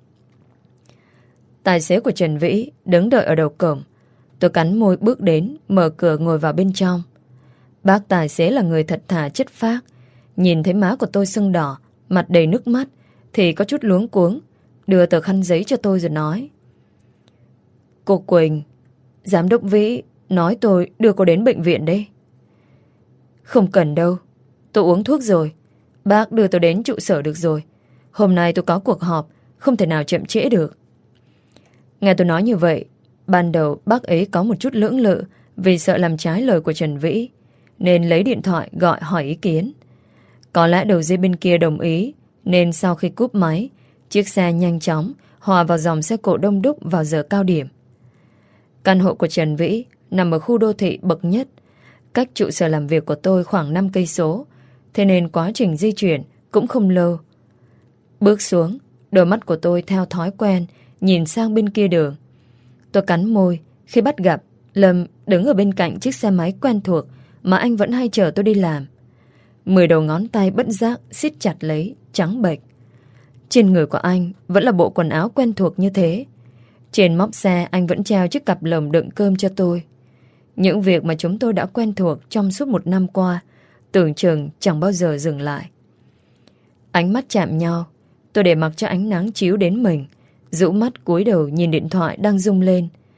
Tài xế của Trần Vĩ đứng đợi ở đầu cổng. Tôi cắn môi bước đến, mở cửa ngồi vào bên trong. Bác tài xế là người thật thà chất phác. Nhìn thấy má của tôi sưng đỏ, mặt đầy nước mắt, thì có chút luống cuống, đưa tờ khăn giấy cho tôi rồi nói. Cô Quỳnh, giám đốc Vĩ nói tôi đưa cô đến bệnh viện đấy. Không cần đâu, tôi uống thuốc rồi. Bác đưa tôi đến trụ sở được rồi. Hôm nay tôi có cuộc họp, không thể nào chậm trễ được. Nghe tôi nói như vậy, ban đầu bác ấy có một chút lưỡng lự vì sợ làm trái lời của Trần Vĩ, nên lấy điện thoại gọi hỏi ý kiến. Có lẽ đầu dây bên kia đồng ý, nên sau khi cúp máy, chiếc xe nhanh chóng hòa vào dòng xe cộ đông đúc vào giờ cao điểm. Căn hộ của Trần Vĩ nằm ở khu đô thị bậc nhất, cách trụ sở làm việc của tôi khoảng năm cây số, thế nên quá trình di chuyển cũng không lâu. Bước xuống, đôi mắt của tôi theo thói quen nhìn sang bên kia đường. Tôi cắn môi khi bắt gặp Lâm đứng ở bên cạnh chiếc xe máy quen thuộc mà anh vẫn hay chở tôi đi làm. Mười đầu ngón tay bất giác siết chặt lấy, trắng bệch. Trên người của anh vẫn là bộ quần áo quen thuộc như thế. Trên móc xe anh vẫn treo chiếc cặp lồng đựng cơm cho tôi. Những việc mà chúng tôi đã quen thuộc trong suốt một năm qua tưởng chừng chẳng bao giờ dừng lại. Ánh mắt chạm nhau, tôi để mặc cho ánh nắng chiếu đến mình, rũ mắt cúi đầu nhìn điện thoại đang rung lên.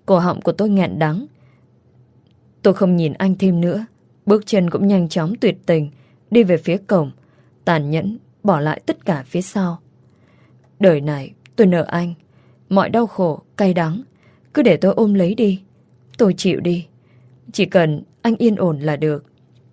Cổ họng của tôi nghẹn đắng. Tôi không nhìn anh thêm nữa. Bước chân cũng nhanh chóng tuyệt tình đi về phía cổng, tàn nhẫn bỏ lại tất cả phía sau. Đời này tôi nợ anh. Mọi đau khổ, cay đắng cứ để tôi ôm lấy đi. Tôi chịu đi. Chỉ cần anh yên ổn là được.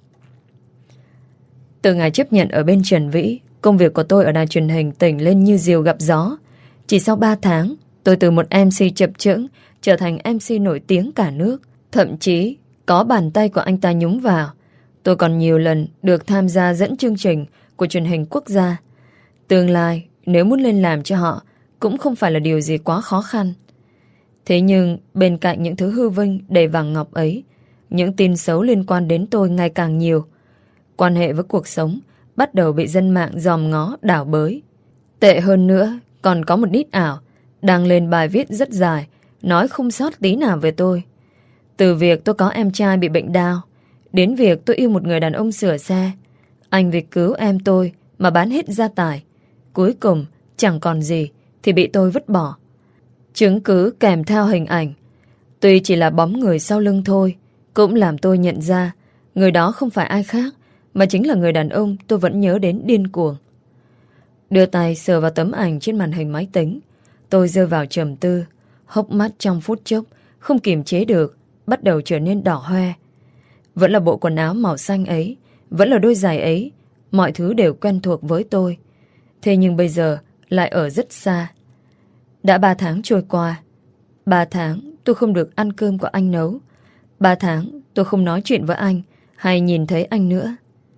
Từ ngày chấp nhận ở bên Trần Vĩ, công việc của tôi ở đài truyền hình tỉnh lên như diều gặp gió. Chỉ sau ba tháng, tôi từ một em xê chập chững trở thành em xê nổi tiếng cả nước. Thậm chí có bàn tay của anh ta nhúng vào. Tôi còn nhiều lần được tham gia dẫn chương trình của truyền hình quốc gia. Tương lai, nếu muốn lên làm cho họ, cũng không phải là điều gì quá khó khăn. Thế nhưng, bên cạnh những thứ hư vinh đầy vàng ngọc ấy, những tin xấu liên quan đến tôi ngày càng nhiều. Quan hệ với cuộc sống bắt đầu bị dân mạng dòm ngó đảo bới. Tệ hơn nữa, còn có một đít ảo đăng lên bài viết rất dài, nói không sót tí nào về tôi. Từ việc tôi có em trai bị bệnh đau, đến việc tôi yêu một người đàn ông sửa xe. Anh vì cứu em tôi mà bán hết gia tài. Cuối cùng chẳng còn gì thì bị tôi vứt bỏ. Chứng cứ kèm theo hình ảnh, tuy chỉ là bóng người sau lưng thôi, cũng làm tôi nhận ra người đó không phải ai khác, mà chính là người đàn ông tôi vẫn nhớ đến điên cuồng. Đưa tay sờ vào tấm ảnh trên màn hình máy tính, tôi rơi vào trầm tư. Hốc mắt trong phút chốc không kiềm chế được, bắt đầu trở nên đỏ hoe. Vẫn là bộ quần áo màu xanh ấy, vẫn là đôi giày ấy, mọi thứ đều quen thuộc với tôi. Thế nhưng bây giờ lại ở rất xa. Đã ba tháng trôi qua. Ba tháng tôi không được ăn cơm của anh nấu. Ba tháng tôi không nói chuyện với anh hay nhìn thấy anh nữa.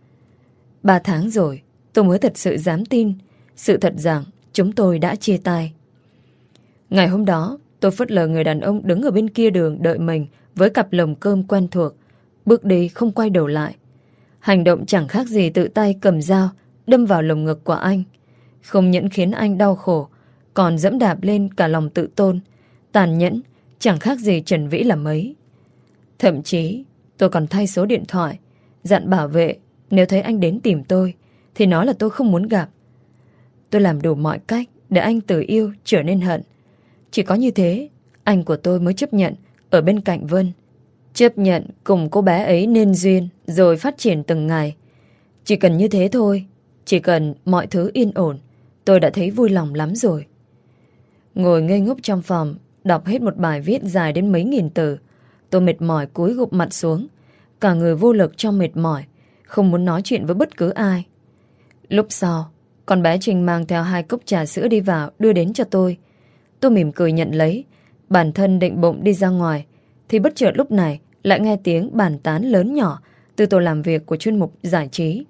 Ba tháng rồi tôi mới thật sự dám tin sự thật rằng chúng tôi đã chia tay. Ngày hôm đó tôi phớt lờ người đàn ông đứng ở bên kia đường đợi mình với cặp lồng cơm quen thuộc, bước đi không quay đầu lại. Hành động chẳng khác gì tự tay cầm dao đâm vào lồng ngực của anh. Không những khiến anh đau khổ, còn dẫm đạp lên cả lòng tự tôn. Tàn nhẫn, chẳng khác gì Trần Vĩ là mấy. Thậm chí tôi còn thay số điện thoại, dặn bảo vệ nếu thấy anh đến tìm tôi thì nói là tôi không muốn gặp. Tôi làm đủ mọi cách để anh từ yêu trở nên hận. Chỉ có như thế anh của tôi mới chấp nhận ở bên cạnh Vân, chấp nhận cùng cô bé ấy nên duyên, rồi phát triển từng ngày. Chỉ cần như thế thôi, chỉ cần mọi thứ yên ổn, tôi đã thấy vui lòng lắm rồi. Ngồi ngây ngốc trong phòng, đọc hết một bài viết dài đến mấy nghìn từ, tôi mệt mỏi cúi gục mặt xuống, cả người vô lực trong mệt mỏi, không muốn nói chuyện với bất cứ ai. Lúc sau, con bé Trinh mang theo hai cốc trà sữa đi vào đưa đến cho tôi. Tôi mỉm cười nhận lấy, bản thân định bụng đi ra ngoài, thì bất chợt lúc này lại nghe tiếng bàn tán lớn nhỏ từ tổ làm việc của chuyên mục giải trí.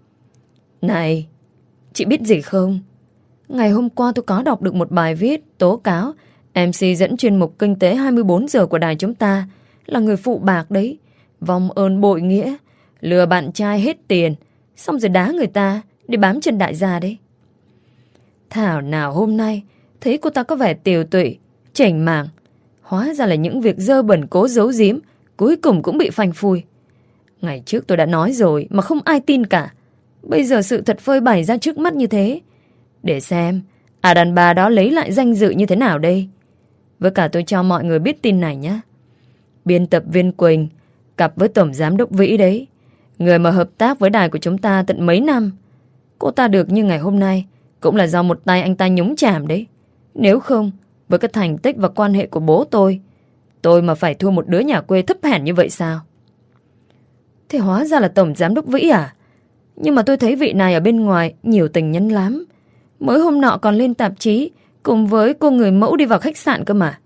Này, chị biết gì không? Ngày hôm qua tôi có đọc được một bài viết tố cáo em xê dẫn chuyên mục Kinh tế hai mươi bốn giờ của đài chúng ta là người phụ bạc đấy, vong ơn bội nghĩa, lừa bạn trai hết tiền, xong rồi đá người ta để bám chân đại gia đấy. Thảo nào hôm nay thấy cô ta có vẻ tiều tụy, chảnh mảng, hóa ra là những việc dơ bẩn cố giấu giếm cuối cùng cũng bị phanh phui. Ngày trước tôi đã nói rồi mà không ai tin cả. Bây giờ sự thật phơi bày ra trước mắt như thế. Để xem à đàn bà đó lấy lại danh dự như thế nào đây. Với cả tôi cho mọi người biết tin này nhé. Biên tập viên Quỳnh cặp với tổng giám đốc Vĩ đấy, người mà hợp tác với đài của chúng ta tận mấy năm. Cô ta được như ngày hôm nay cũng là do một tay anh ta nhúng chàm đấy. Nếu không, với cái thành tích và quan hệ của bố tôi, tôi mà phải thua một đứa nhà quê thấp hèn như vậy sao? Thế hóa ra là tổng giám đốc Vĩ à? Nhưng mà tôi thấy vị này ở bên ngoài nhiều tình nhân lắm. Mới hôm nọ còn lên tạp chí cùng với cô người mẫu đi vào khách sạn cơ mà.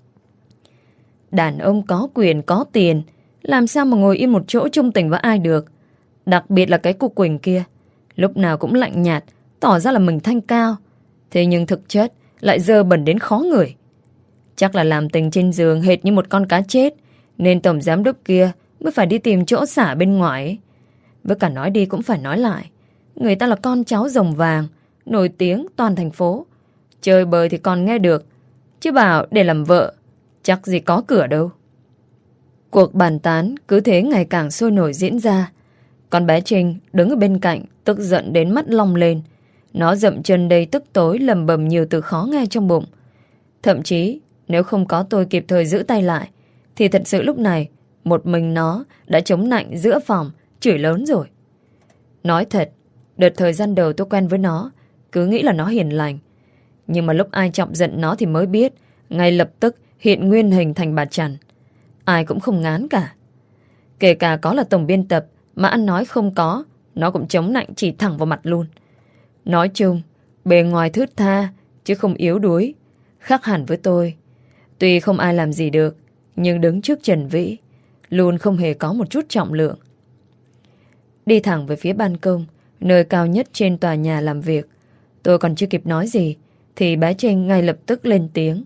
Đàn ông có quyền có tiền, làm sao mà ngồi yên một chỗ chung tình với ai được. Đặc biệt là cái cô Quỳnh kia, lúc nào cũng lạnh nhạt, tỏ ra là mình thanh cao, thế nhưng thực chất lại dơ bẩn đến khó người. Chắc là làm tình trên giường hệt như một con cá chết, nên tổng giám đốc kia mới phải đi tìm chỗ xả bên ngoài ấy. Với cả nói đi cũng phải nói lại, người ta là con cháu rồng vàng, nổi tiếng toàn thành phố. Chơi bời thì còn nghe được, chứ bảo để làm vợ chắc gì có cửa đâu. Cuộc bàn tán cứ thế ngày càng sôi nổi diễn ra. Con bé Trinh đứng ở bên cạnh, tức giận đến mắt long lên. Nó dậm chân đầy tức tối lầm bầm nhiều từ khó nghe trong bụng. Thậm chí Nếu không có tôi kịp thời giữ tay lại, thì thật sự lúc này một mình nó đã chống nạnh giữa phòng, chửi lớn rồi. Nói thật, đợt thời gian đầu tôi quen với nó, cứ nghĩ là nó hiền lành. Nhưng mà lúc ai chọc giận nó thì mới biết, ngay lập tức hiện nguyên hình thành bà Trần. Ai cũng không ngán cả. Kể cả có là tổng biên tập mà ăn nói không có, nó cũng chống nạnh chỉ thẳng vào mặt luôn. Nói chung, bề ngoài thướt tha chứ không yếu đuối, khác hẳn với tôi. Tuy không ai làm gì được, nhưng đứng trước Trần Vĩ luôn không hề có một chút trọng lượng. Đi thẳng về phía ban công, nơi cao nhất trên tòa nhà làm việc. Tôi còn chưa kịp nói gì thì bé Trinh ngay lập tức lên tiếng.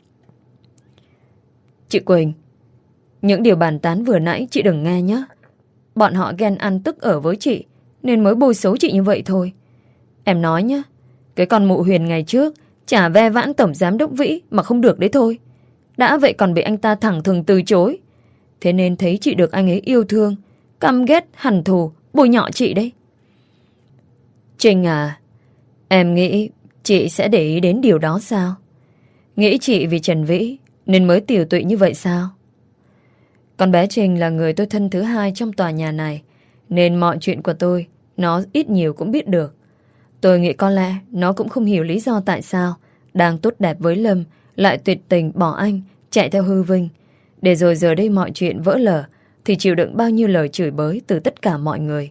Chị Quỳnh, những điều bàn tán vừa nãy chị đừng nghe nhé. Bọn họ ghen ăn tức ở với chị nên mới bôi xấu chị như vậy thôi. Em nói nhé, cái con mụ Huyền ngày trước chả ve vãn tổng giám đốc Vĩ mà không được đấy thôi. Đã vậy còn bị anh ta thẳng thừng từ chối. Thế nên thấy chị được anh ấy yêu thương, căm ghét, hằn thù, bôi nhọ chị đấy. Trinh à, em nghĩ chị sẽ để ý đến điều đó sao? Nghĩ chị vì Trần Vĩ nên mới tiều tụy như vậy sao? Con bé Trinh là người tôi thân thứ hai trong tòa nhà này, nên mọi chuyện của tôi nó ít nhiều cũng biết được. Tôi nghĩ có lẽ nó cũng không hiểu lý do tại sao đang tốt đẹp với Lâm lại tuyệt tình bỏ anh, chạy theo hư vinh. Để rồi giờ đây mọi chuyện vỡ lở thì chịu đựng bao nhiêu lời chửi bới từ tất cả mọi người.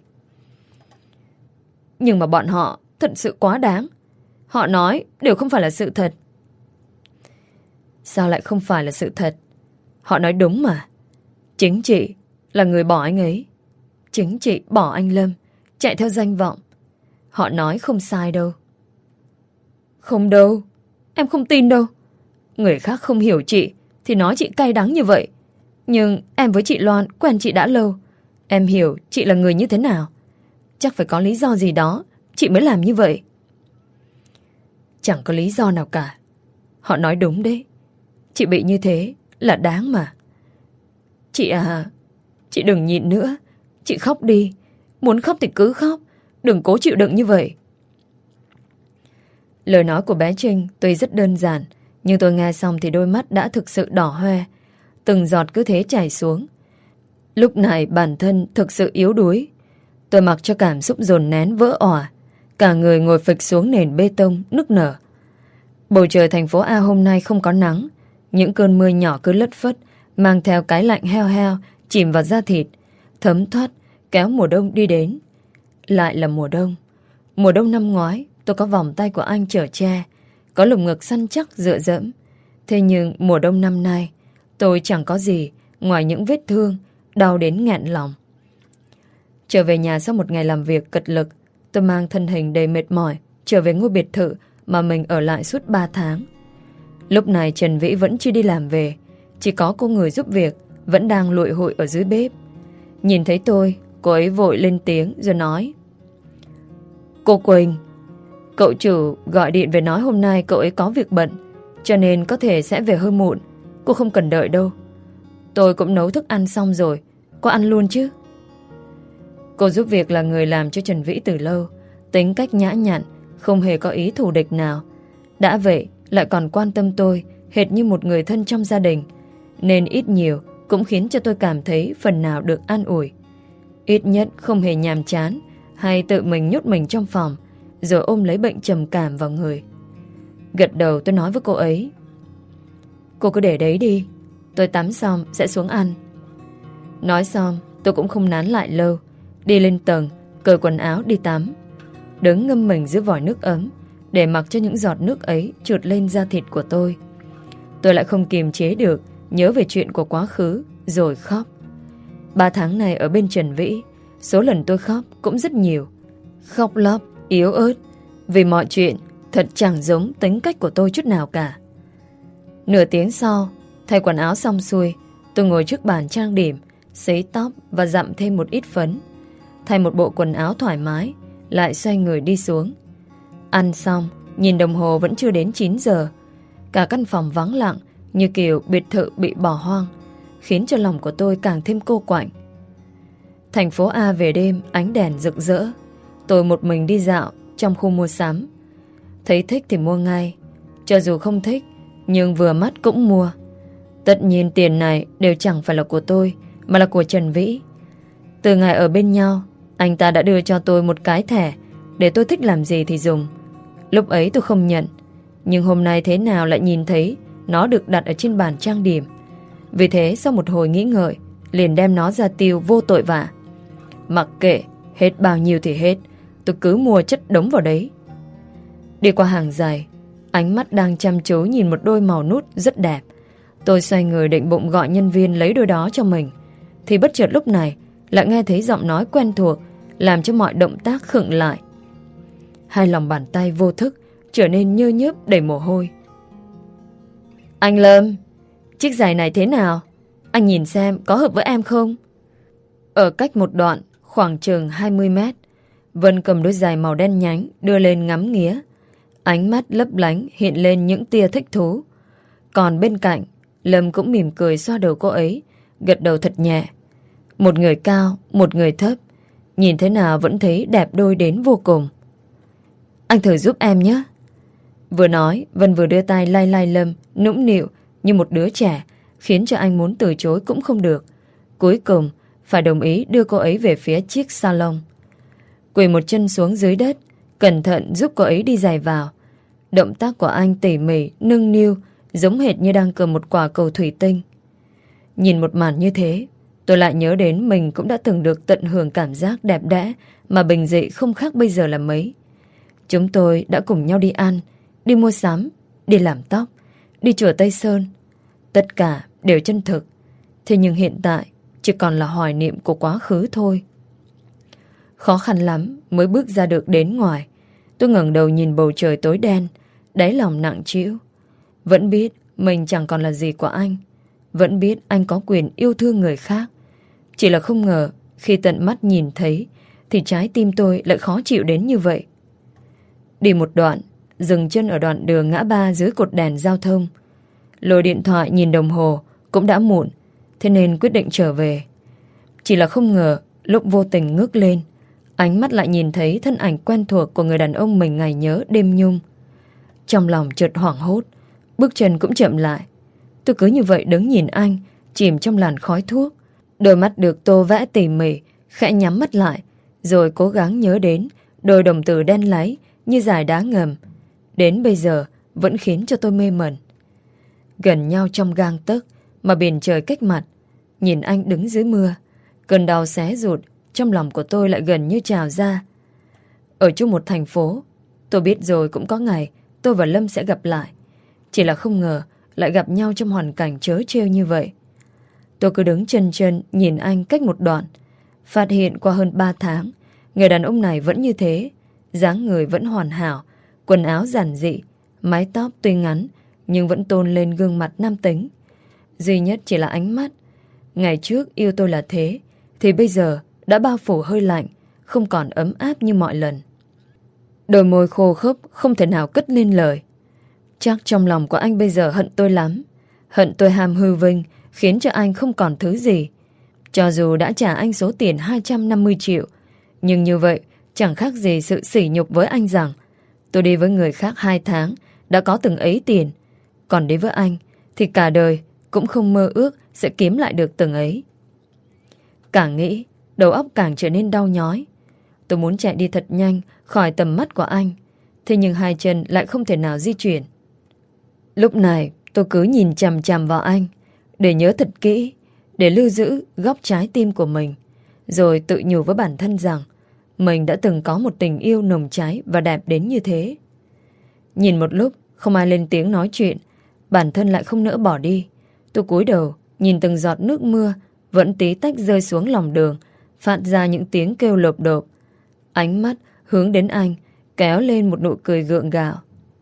Nhưng mà bọn họ thật sự quá đáng. Họ nói đều không phải là sự thật. Sao lại không phải là sự thật? Họ nói đúng mà. Chính chị là người bỏ anh ấy. Chính chị bỏ anh Lâm, chạy theo danh vọng. Họ nói không sai đâu. Không đâu, em không tin đâu. Người khác không hiểu chị thì nói chị cay đắng như vậy. Nhưng em với chị Loan quen chị đã lâu. Em hiểu chị là người như thế nào. Chắc phải có lý do gì đó chị mới làm như vậy. Chẳng có lý do nào cả. Họ nói đúng đấy. Chị bị như thế là đáng mà. Chị à, chị đừng nhịn nữa. Chị khóc đi. Muốn khóc thì cứ khóc. Đừng cố chịu đựng như vậy. Lời nói của bé Trinh tuy rất đơn giản, nhưng tôi nghe xong thì đôi mắt đã thực sự đỏ hoe. Từng giọt cứ thế chảy xuống. Lúc này bản thân thực sự yếu đuối. Tôi mặc cho cảm xúc dồn nén vỡ òa. Cả người ngồi phịch xuống nền bê tông nức nở. Bầu trời thành phố A hôm nay không có nắng. Những cơn mưa nhỏ cứ lất phất, mang theo cái lạnh heo heo chìm vào da thịt, thấm thoát kéo mùa đông đi đến. Lại là mùa đông. Mùa đông năm ngoái tôi có vòng tay của anh chở che, có lồng ngực săn chắc dựa dẫm. Thế nhưng mùa đông năm nay tôi chẳng có gì ngoài những vết thương đau đến nghẹn lòng. Trở về nhà sau một ngày làm việc cật lực, tôi mang thân hình đầy mệt mỏi trở về ngôi biệt thự mà mình ở lại suốt ba tháng. Lúc này Trần Vĩ vẫn chưa đi làm về, chỉ có cô người giúp việc vẫn đang lụi hụi ở dưới bếp. Nhìn thấy tôi, cô ấy vội lên tiếng rồi nói: Cô Quỳnh, cậu chủ gọi điện về nói hôm nay cậu ấy có việc bận, cho nên có thể sẽ về hơi muộn. Cô không cần đợi đâu. Tôi cũng nấu thức ăn xong rồi, cô ăn luôn chứ? Cô giúp việc là người làm cho Trần Vĩ từ lâu, tính cách nhã nhặn, không hề có ý thù địch nào. Đã vậy lại còn quan tâm tôi hệt như một người thân trong gia đình, nên ít nhiều cũng khiến cho tôi cảm thấy phần nào được an ủi. Ít nhất không hề nhàm chán hay tự mình nhốt mình trong phòng rồi ôm lấy bệnh trầm cảm vào người. Gật đầu tôi nói với cô ấy: Cô cứ để đấy đi, tôi tắm xong sẽ xuống ăn. Nói xong tôi cũng không nán lại lâu, đi lên tầng cởi quần áo đi tắm. Đứng ngâm mình dưới vòi nước ấm để mặc cho những giọt nước ấy trượt lên da thịt của tôi. Tôi lại không kiềm chế được, nhớ về chuyện của quá khứ rồi khóc. Ba tháng này ở bên Trần Vĩ, số lần tôi khóc cũng rất nhiều. Khóc lóc, yếu ớt, vì mọi chuyện thật chẳng giống tính cách của tôi chút nào cả. Nửa tiếng sau, thay quần áo xong xuôi, tôi ngồi trước bàn trang điểm, sấy tóc và dặm thêm một ít phấn. Thay một bộ quần áo thoải mái, lại xoay người đi xuống. Ăn xong, nhìn đồng hồ vẫn chưa đến chín giờ. Cả căn phòng vắng lặng, như kiểu biệt thự bị bỏ hoang, khiến cho lòng của tôi càng thêm cô quạnh. Thành phố A về đêm, ánh đèn rực rỡ. Tôi một mình đi dạo trong khu mua sắm. Thấy thích thì mua ngay, cho dù không thích nhưng vừa mắt cũng mua. Tất nhiên tiền này đều chẳng phải là của tôi, mà là của Trần Vĩ. Từ ngày ở bên nhau, anh ta đã đưa cho tôi một cái thẻ để tôi thích làm gì thì dùng. Lúc ấy tôi không nhận, nhưng hôm nay thế nào lại nhìn thấy nó được đặt ở trên bàn trang điểm. Vì thế sau một hồi nghĩ ngợi, liền đem nó ra tiêu vô tội vạ. Mặc kệ, hết bao nhiêu thì hết, tôi cứ mua chất đống vào đấy. Đi qua hàng giày, ánh mắt đang chăm chú nhìn một đôi màu nút rất đẹp. Tôi xoay người định bụng gọi nhân viên lấy đôi đó cho mình, thì bất chợt lúc này lại nghe thấy giọng nói quen thuộc, làm cho mọi động tác khựng lại. Hai lòng bàn tay vô thức trở nên nhơ nhớp đầy mồ hôi. Anh Lâm, chiếc giày này thế nào? Anh nhìn xem có hợp với em không? Ở cách một đoạn khoảng chừng hai mươi mét, Vân cầm đôi giày màu đen nhánh đưa lên ngắm nghía. Ánh mắt lấp lánh hiện lên những tia thích thú. Còn bên cạnh, Lâm cũng mỉm cười xoa đầu cô ấy, gật đầu thật nhẹ. Một người cao, một người thấp, nhìn thế nào vẫn thấy đẹp đôi đến vô cùng. Anh thử giúp em nhé. Vừa nói, Vân vừa đưa tay lay lay Lâm, nũng nịu như một đứa trẻ, khiến cho anh muốn từ chối cũng không được. Cuối cùng, phải đồng ý đưa cô ấy về phía chiếc salon. Quỳ một chân xuống dưới đất, cẩn thận giúp cô ấy đi giày vào. Động tác của anh tỉ mỉ, nâng niu, giống hệt như đang cầm một quả cầu thủy tinh. Nhìn một màn như thế, tôi lại nhớ đến mình cũng đã từng được tận hưởng cảm giác đẹp đẽ mà bình dị không khác bây giờ là mấy. Chúng tôi đã cùng nhau đi ăn, đi mua sắm, đi làm tóc, đi chùa Tây Sơn. Tất cả đều chân thực. Thế nhưng hiện tại chỉ còn là hoài niệm của quá khứ thôi. Khó khăn lắm mới bước ra được đến ngoài. Tôi ngẩng đầu nhìn bầu trời tối đen, đáy lòng nặng trĩu. Vẫn biết mình chẳng còn là gì của anh, vẫn biết anh có quyền yêu thương người khác. Chỉ là không ngờ khi tận mắt nhìn thấy thì trái tim tôi lại khó chịu đến như vậy. Đi một đoạn, dừng chân ở đoạn đường ngã ba dưới cột đèn giao thông. Lôi điện thoại nhìn đồng hồ cũng đã muộn, thế nên quyết định trở về. Chỉ là không ngờ lúc vô tình ngước lên, ánh mắt lại nhìn thấy thân ảnh quen thuộc của người đàn ông mình ngày nhớ đêm nhung. Trong lòng chợt hoảng hốt, bước chân cũng chậm lại. Tôi cứ như vậy đứng nhìn anh, chìm trong làn khói thuốc. Đôi mắt được tô vẽ tỉ mỉ, khẽ nhắm mắt lại, rồi cố gắng nhớ đến đôi đồng tử đen láy như dải đá ngầm. Đến bây giờ vẫn khiến cho tôi mê mẩn. Gần nhau trong gang tấc mà biển trời cách mặt. Nhìn anh đứng dưới mưa, cơn đau xé ruột trong lòng của tôi lại gần như trào ra. Ở chung một thành phố, tôi biết rồi cũng có ngày tôi và Lâm sẽ gặp lại. Chỉ là không ngờ lại gặp nhau trong hoàn cảnh trớ trêu như vậy. Tôi cứ đứng chân chân nhìn anh cách một đoạn. Phát hiện qua hơn ba tháng, người đàn ông này vẫn như thế. Dáng người vẫn hoàn hảo, quần áo giản dị, mái tóc tuy ngắn nhưng vẫn tôn lên gương mặt nam tính. Duy nhất chỉ là ánh mắt. Ngày trước yêu tôi là thế, thì bây giờ đã bao phủ hơi lạnh, không còn ấm áp như mọi lần. Đôi môi khô khốc không thể nào cất lên lời. Chắc trong lòng của anh bây giờ hận tôi lắm. Hận tôi ham hư vinh, khiến cho anh không còn thứ gì. Cho dù đã trả anh số tiền hai trăm năm mươi triệu, nhưng như vậy chẳng khác gì sự sỉ nhục với anh rằng tôi đi với người khác hai tháng đã có từng ấy tiền, còn đi với anh thì cả đời cũng không mơ ước sẽ kiếm lại được từng ấy. Càng nghĩ, đầu óc càng trở nên đau nhói. Tôi muốn chạy đi thật nhanh khỏi tầm mắt của anh, thế nhưng hai chân lại không thể nào di chuyển. Lúc này tôi cứ nhìn chằm chằm vào anh, để nhớ thật kỹ, để lưu giữ góc trái tim của mình, rồi tự nhủ với bản thân rằng mình đã từng có một tình yêu nồng cháy và đẹp đến như thế. Nhìn một lúc không ai lên tiếng nói chuyện, bản thân lại không nỡ bỏ đi. Tôi cúi đầu nhìn từng giọt nước mưa vẫn tí tách rơi xuống lòng đường, phát ra những tiếng kêu lộp độp. Ánh mắt hướng đến anh, kéo lên một nụ cười gượng gạo.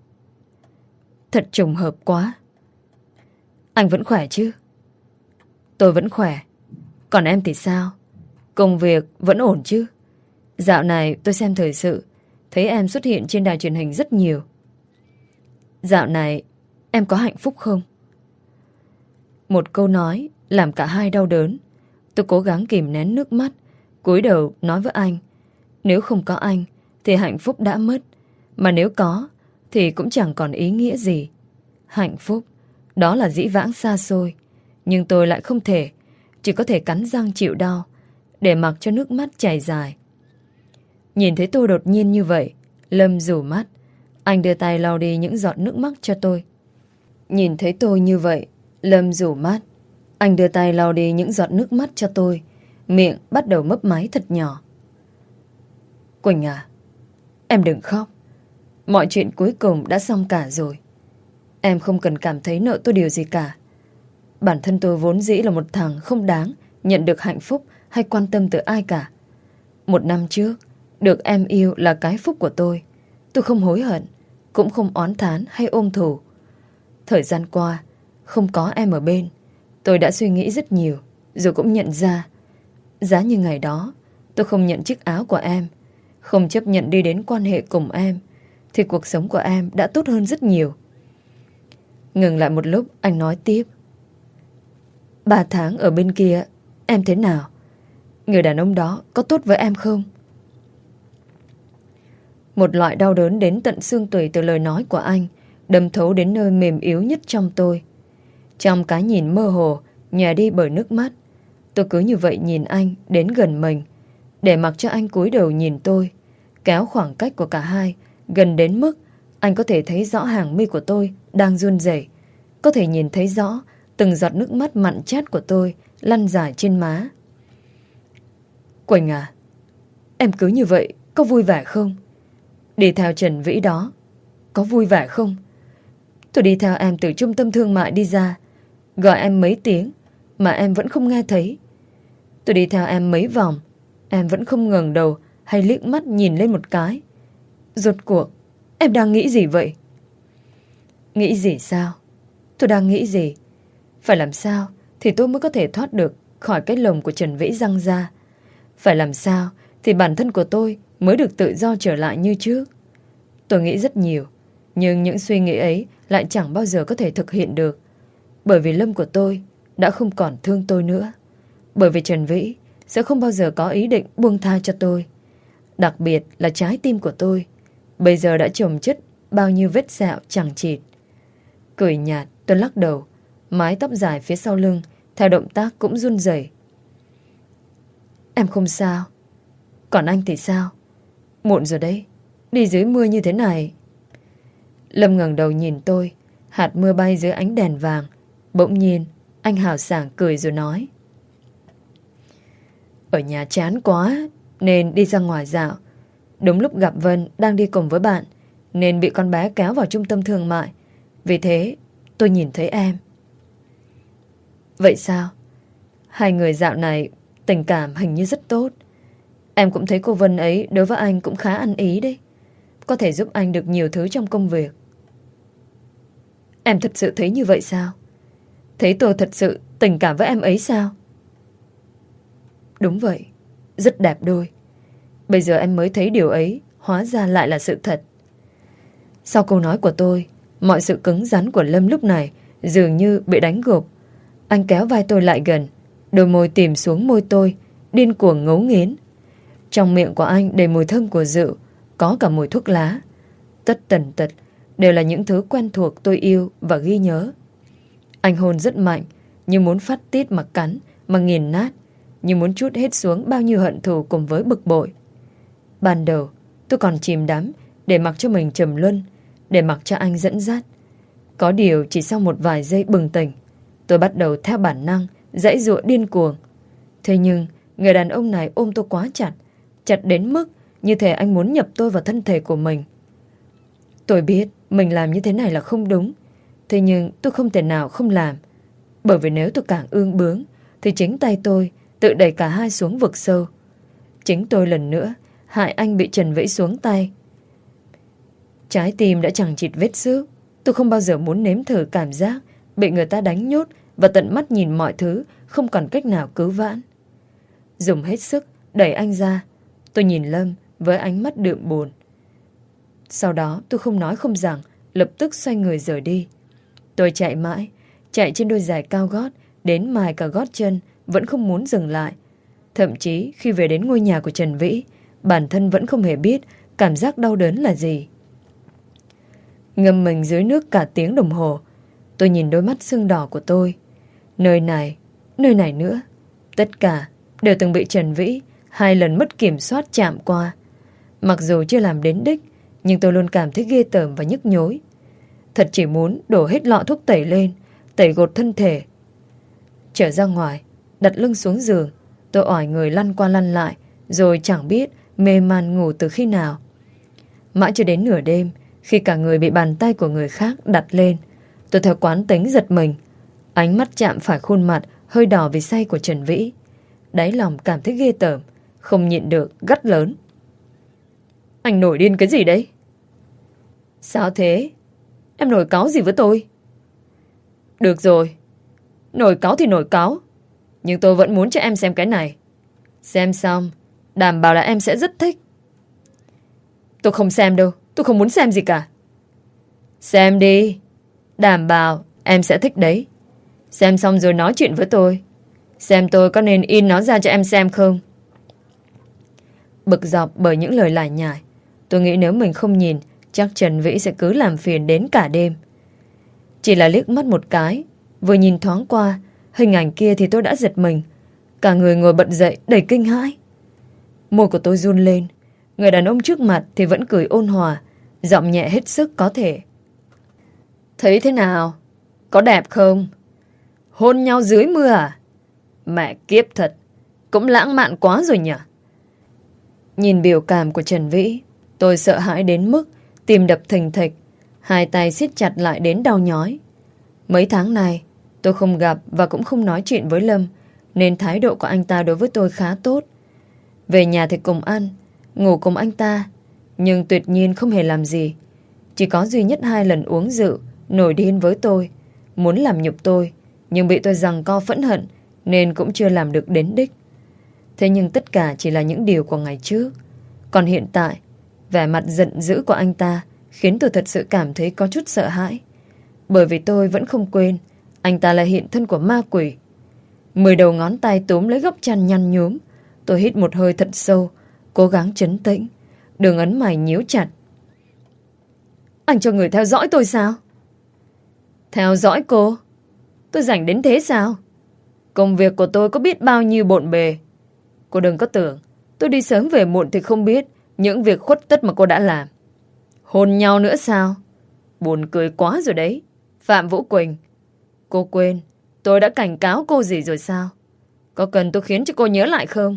Thật trùng hợp quá. Anh vẫn khỏe chứ? Tôi vẫn khỏe. Còn em thì sao? Công việc vẫn ổn chứ? Dạo này tôi xem thời sự, thấy em xuất hiện trên đài truyền hình rất nhiều. Dạo này em có hạnh phúc không? Một câu nói làm cả hai đau đớn. Tôi cố gắng kìm nén nước mắt, cúi đầu nói với anh, nếu không có anh thì hạnh phúc đã mất, mà nếu có thì cũng chẳng còn ý nghĩa gì. Hạnh phúc Đó là dĩ vãng xa xôi, nhưng tôi lại không thể, chỉ có thể cắn răng chịu đau, để mặc cho nước mắt chảy dài. Nhìn thấy tôi đột nhiên như vậy, Lâm rủ mắt. Anh đưa tay lau đi những giọt nước mắt cho tôi. Nhìn thấy tôi như vậy, Lâm rủ mắt. Anh đưa tay lau đi những giọt nước mắt cho tôi. Miệng bắt đầu mấp máy thật nhỏ. Quỳnh à, em đừng khóc. Mọi chuyện cuối cùng đã xong cả rồi. Em không cần cảm thấy nợ tôi điều gì cả. Bản thân tôi vốn dĩ là một thằng không đáng nhận được hạnh phúc hay quan tâm từ ai cả. Một năm trước, được em yêu là cái phúc của tôi. Tôi không hối hận, cũng không oán thán hay ôm thù. Thời gian qua, không có em ở bên, tôi đã suy nghĩ rất nhiều, rồi cũng nhận ra, giá như ngày đó tôi không nhận chiếc áo của em, không chấp nhận đi đến quan hệ cùng em, thì cuộc sống của em đã tốt hơn rất nhiều. Ngừng lại một lúc, anh nói tiếp. Ba tháng ở bên kia, em thế nào? Người đàn ông đó có tốt với em không? Một loại đau đớn đến tận xương tủy từ lời nói của anh đâm thấu đến nơi mềm yếu nhất trong tôi. Trong cái nhìn mơ hồ, nhòe đi bởi nước mắt, tôi cứ như vậy nhìn anh đến gần mình, để mặc cho anh cúi đầu nhìn tôi, kéo khoảng cách của cả hai gần đến mức anh có thể thấy rõ hàng mi của tôi đang run rẩy, có thể nhìn thấy rõ từng giọt nước mắt mặn chát của tôi lăn dài trên má. Quỳnh à, em cứ như vậy có vui vẻ không? Đi theo Trần Vĩ đó có vui vẻ không? Tôi đi theo em từ trung tâm thương mại đi ra, gọi em mấy tiếng mà em vẫn không nghe thấy. Tôi đi theo em mấy vòng, em vẫn không ngẩng đầu hay liếc mắt nhìn lên một cái. Rốt cuộc em đang nghĩ gì vậy? Nghĩ gì sao? Tôi đang nghĩ gì? Phải làm sao thì tôi mới có thể thoát được khỏi cái lồng của Trần Vĩ giăng ra? Phải làm sao thì bản thân của tôi mới được tự do trở lại như trước? Tôi nghĩ rất nhiều, nhưng những suy nghĩ ấy lại chẳng bao giờ có thể thực hiện được. Bởi vì Lâm của tôi đã không còn thương tôi nữa. Bởi vì Trần Vĩ sẽ không bao giờ có ý định buông tha cho tôi. Đặc biệt là trái tim của tôi bây giờ đã chồng chất bao nhiêu vết sẹo chẳng chịt. Cười nhạt, tôi lắc đầu. Mái tóc dài phía sau lưng theo động tác cũng run rẩy. Em không sao. Còn anh thì sao? Muộn rồi đấy, đi dưới mưa như thế này. Lâm ngẩng đầu nhìn tôi, hạt mưa bay dưới ánh đèn vàng. Bỗng nhiên anh hào sảng cười rồi nói. Ở nhà chán quá nên đi ra ngoài dạo. Đúng lúc gặp Vân đang đi cùng với bạn, nên bị con bé kéo vào trung tâm thương mại. Vì thế tôi nhìn thấy em. Vậy sao? Hai người dạo này tình cảm hình như rất tốt. Em cũng thấy cô Vân ấy đối với anh cũng khá ăn ý đấy. Có thể giúp anh được nhiều thứ trong công việc. Em thật sự thấy như vậy sao? Thấy tôi thật sự tình cảm với em ấy sao? Đúng vậy, rất đẹp đôi. Bây giờ em mới thấy điều ấy hóa ra lại là sự thật. Sau câu nói của tôi, mọi sự cứng rắn của Lâm lúc này dường như bị đánh gục. Anh kéo vai tôi lại gần, đôi môi tìm xuống môi tôi, điên cuồng ngấu nghiến. Trong miệng của anh đầy mùi thơm của rượu, có cả mùi thuốc lá. Tất tần tật đều là những thứ quen thuộc tôi yêu và ghi nhớ. Anh hôn rất mạnh, như muốn phát tiết mà cắn, mà nghiền nát, như muốn trút hết xuống bao nhiêu hận thù cùng với bực bội. Ban đầu tôi còn chìm đắm để mặc cho mình trầm luân, để mặc cho anh dẫn dắt. Có điều chỉ sau một vài giây bừng tỉnh, tôi bắt đầu theo bản năng giãy giụa điên cuồng. Thế nhưng người đàn ông này ôm tôi quá chặt, chặt đến mức như thể anh muốn nhập tôi vào thân thể của mình. Tôi biết mình làm như thế này là không đúng, thế nhưng tôi không thể nào không làm. Bởi vì nếu tôi càng ương bướng thì chính tay tôi tự đẩy cả hai xuống vực sâu. Chính tôi lần nữa hại anh bị Trần Vĩ xuống tay. Trái tim đã chẳng chịt vết xước. Tôi không bao giờ muốn nếm thử cảm giác bị người ta đánh nhốt và tận mắt nhìn mọi thứ không còn cách nào cứu vãn. Dùng hết sức đẩy anh ra, tôi nhìn Lâm với ánh mắt đượm buồn. Sau đó tôi không nói không rằng, lập tức xoay người rời đi. Tôi chạy mãi, chạy trên đôi giày cao gót, đến mài cả gót chân, vẫn không muốn dừng lại. Thậm chí khi về đến ngôi nhà của Trần Vĩ, bản thân vẫn không hề biết cảm giác đau đớn là gì. Ngâm mình dưới nước cả tiếng đồng hồ, Tôi nhìn đôi mắt sưng đỏ của tôi. Nơi này, nơi này nữa, tất cả đều từng bị Trần Vĩ hai lần mất kiểm soát chạm qua. Mặc dù chưa làm đến đích, nhưng tôi luôn cảm thấy ghê tởm và nhức nhối. Thật chỉ muốn đổ hết lọ thuốc tẩy lên, tẩy gột thân thể. Trở ra ngoài, đặt lưng xuống giường, tôi oải người lăn qua lăn lại, rồi chẳng biết mê man ngủ từ khi nào. Mãi cho đến nửa đêm, khi cả người bị bàn tay của người khác đặt lên, tôi theo quán tính giật mình. Ánh mắt chạm phải khuôn mặt hơi đỏ vì say của Trần Vĩ. Đáy lòng cảm thấy ghê tởm, không nhịn được gắt lớn: Anh nổi điên cái gì đấy? Sao thế? Em nổi cáu gì với tôi? Được rồi, nổi cáu thì nổi cáu, nhưng tôi vẫn muốn cho em xem cái này. Xem xong, đảm bảo là em sẽ rất thích. Tôi không xem đâu, tôi không muốn xem gì cả. Xem đi, đảm bảo em sẽ thích đấy. Xem xong rồi nói chuyện với tôi, xem tôi có nên in nó ra cho em xem không. Bực dọc bởi những lời lải nhải, tôi nghĩ nếu mình không nhìn, chắc Trần Vĩ sẽ cứ làm phiền đến cả đêm. Chỉ là liếc mắt một cái, vừa nhìn thoáng qua hình ảnh kia thì tôi đã giật mình. Cả người ngồi bật dậy đầy kinh hãi. Môi của tôi run lên. Người đàn ông trước mặt thì vẫn cười ôn hòa, giọng nhẹ hết sức có thể. Thấy thế nào? Có đẹp không? Hôn nhau dưới mưa à? Mẹ kiếp thật, cũng lãng mạn quá rồi nhỉ? Nhìn biểu cảm của Trần Vĩ, tôi sợ hãi đến mức tim đập thình thịch, hai tay siết chặt lại đến đau nhói. Mấy tháng này tôi không gặp và cũng không nói chuyện với Lâm, nên thái độ của anh ta đối với tôi khá tốt. Về nhà thì cùng ăn, ngủ cùng anh ta, nhưng tuyệt nhiên không hề làm gì. Chỉ có duy nhất hai lần uống rượu, nổi điên với tôi, muốn làm nhục tôi, nhưng bị tôi giằng co phẫn hận, nên cũng chưa làm được đến đích. Thế nhưng tất cả chỉ là những điều của ngày trước. Còn hiện tại, vẻ mặt giận dữ của anh ta khiến tôi thật sự cảm thấy có chút sợ hãi. Bởi vì tôi vẫn không quên anh ta là hiện thân của ma quỷ. Mười đầu ngón tay túm lấy góc chăn nhăn nhúm. Tôi hít một hơi thật sâu, cố gắng trấn tĩnh. Đường ấn mày nhíu chặt. Anh cho người theo dõi tôi sao? Theo dõi cô? Tôi rảnh đến thế sao? Công việc của tôi có biết bao nhiêu bộn bề. Cô đừng có tưởng tôi đi sớm về muộn thì không biết những việc khuất tất mà cô đã làm. Hôn nhau nữa sao? Buồn cười quá rồi đấy, Phạm Vũ Quỳnh. Cô quên tôi đã cảnh cáo cô gì rồi sao? Có cần tôi khiến cho cô nhớ lại không?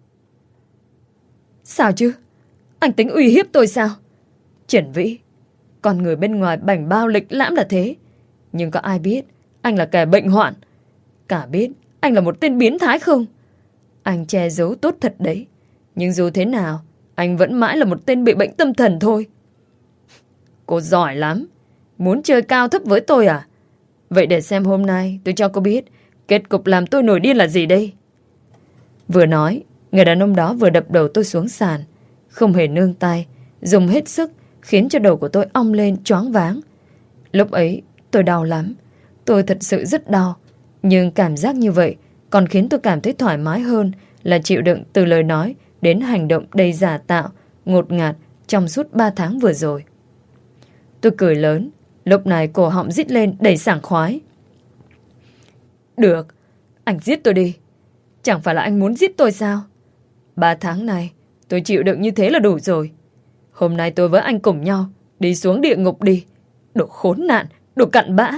Sao chứ? Anh tính uy hiếp tôi sao? Trần Vĩ, con người bên ngoài bảnh bao lịch lãm là thế, nhưng có ai biết anh là kẻ bệnh hoạn? Cả biết anh là một tên biến thái không? Anh che giấu tốt thật đấy, nhưng dù thế nào anh vẫn mãi là một tên bị bệnh tâm thần thôi. Cô giỏi lắm, muốn chơi cao thấp với tôi à? Vậy để xem hôm nay tôi cho cô biết kết cục làm tôi nổi điên là gì đây. Vừa nói, người đàn ông đó vừa đập đầu tôi xuống sàn, không hề nương tay, dùng hết sức khiến cho đầu của tôi ong lên choáng váng. Lúc ấy tôi đau lắm, tôi thật sự rất đau. Nhưng cảm giác như vậy còn khiến tôi cảm thấy thoải mái hơn là chịu đựng từ lời nói đến hành động đầy giả tạo, ngột ngạt trong suốt ba tháng vừa rồi. Tôi cười lớn, lúc này cổ họng rít lên đầy sảng khoái. Được, anh giết tôi đi. Chẳng phải là anh muốn giết tôi sao? Ba tháng này tôi chịu đựng như thế là đủ rồi. Hôm nay tôi với anh cùng nhau đi xuống địa ngục đi. Đồ khốn nạn, đồ cặn bã.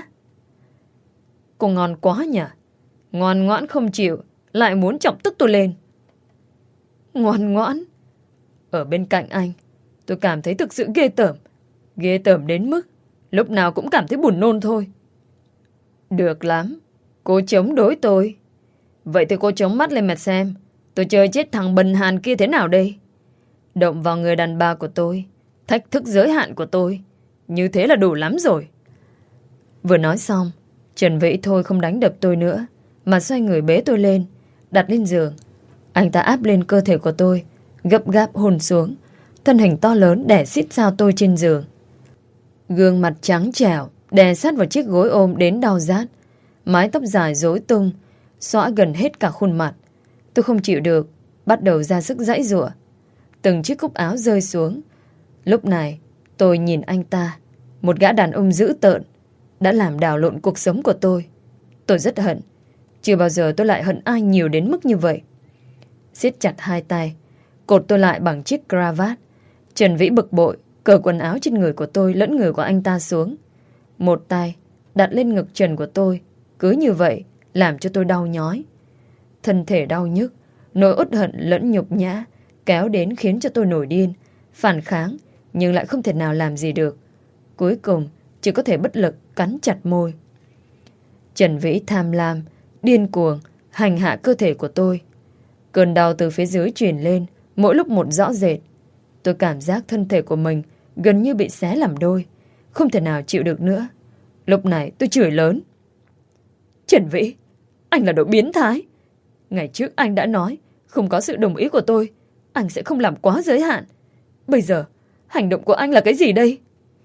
Cô ngon quá nhỉ? Ngoan ngoãn không chịu, lại muốn chọc tức tôi lên. Ngoan ngoãn? Ở bên cạnh anh, tôi cảm thấy thực sự ghê tởm. Ghê tởm đến mức lúc nào cũng cảm thấy buồn nôn thôi. Được lắm, cô chống đối tôi. Vậy thì cô chống mắt lên mà xem tôi chơi chết thằng bần hàn kia thế nào đây. Động vào người đàn bà của tôi, thách thức giới hạn của tôi, như thế là đủ lắm rồi. Vừa nói xong, Trần Vĩ thôi không đánh đập tôi nữa, mà xoay người bế tôi lên, đặt lên giường. Anh ta áp lên cơ thể của tôi, gấp gáp hôn xuống. Thân hình to lớn đè xít sao tôi trên giường. Gương mặt trắng trẻo đè sát vào chiếc gối ôm đến đau rát. Mái tóc dài rối tung, xõa gần hết cả khuôn mặt. Tôi không chịu được, bắt đầu ra sức giãy giụa. Từng chiếc cúc áo rơi xuống. Lúc này tôi nhìn anh ta, một gã đàn ông dữ tợn, đã làm đảo lộn cuộc sống của tôi. Tôi rất hận. Chưa bao giờ tôi lại hận ai nhiều đến mức như vậy. Siết chặt hai tay, cột tôi lại bằng chiếc cravat. Trần Vĩ bực bội, cởi quần áo trên người của tôi lẫn người của anh ta xuống. Một tay đặt lên ngực trần của tôi. Cứ như vậy làm cho tôi đau nhói. Thân thể đau nhức, nỗi uất hận lẫn nhục nhã kéo đến khiến cho tôi nổi điên, phản kháng nhưng lại không thể nào làm gì được. Cuối cùng chỉ có thể bất lực cắn chặt môi. Trần Vĩ tham lam, điên cuồng hành hạ cơ thể của tôi. Cơn đau từ phía dưới truyền lên, mỗi lúc một rõ rệt. Tôi cảm giác thân thể của mình gần như bị xé làm đôi, không thể nào chịu được nữa. Lúc này tôi chửi lớn. Trần Vĩ, anh là đồ biến thái. Ngày trước anh đã nói không có sự đồng ý của tôi, anh sẽ không làm quá giới hạn. Bây giờ, hành động của anh là cái gì đây?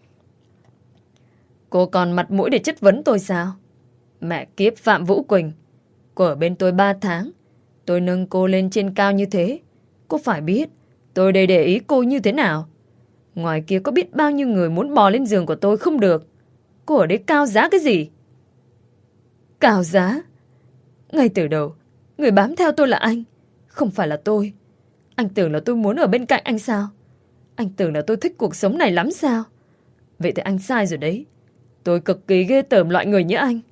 Cô còn mặt mũi để chất vấn tôi sao? Mẹ kiếp Phạm Vũ Quỳnh, cô ở bên tôi ba tháng. Tôi nâng cô lên trên cao như thế. Cô phải biết tôi đây để ý cô như thế nào. Ngoài kia có biết bao nhiêu người muốn bò lên giường của tôi không được. Cô ở đây cao giá cái gì? Cao giá? Ngay từ đầu, người bám theo tôi là anh, không phải là tôi. Anh tưởng là tôi muốn ở bên cạnh anh sao? Anh tưởng là tôi thích cuộc sống này lắm sao? Vậy thì anh sai rồi đấy. Tôi cực kỳ ghê tởm loại người như anh.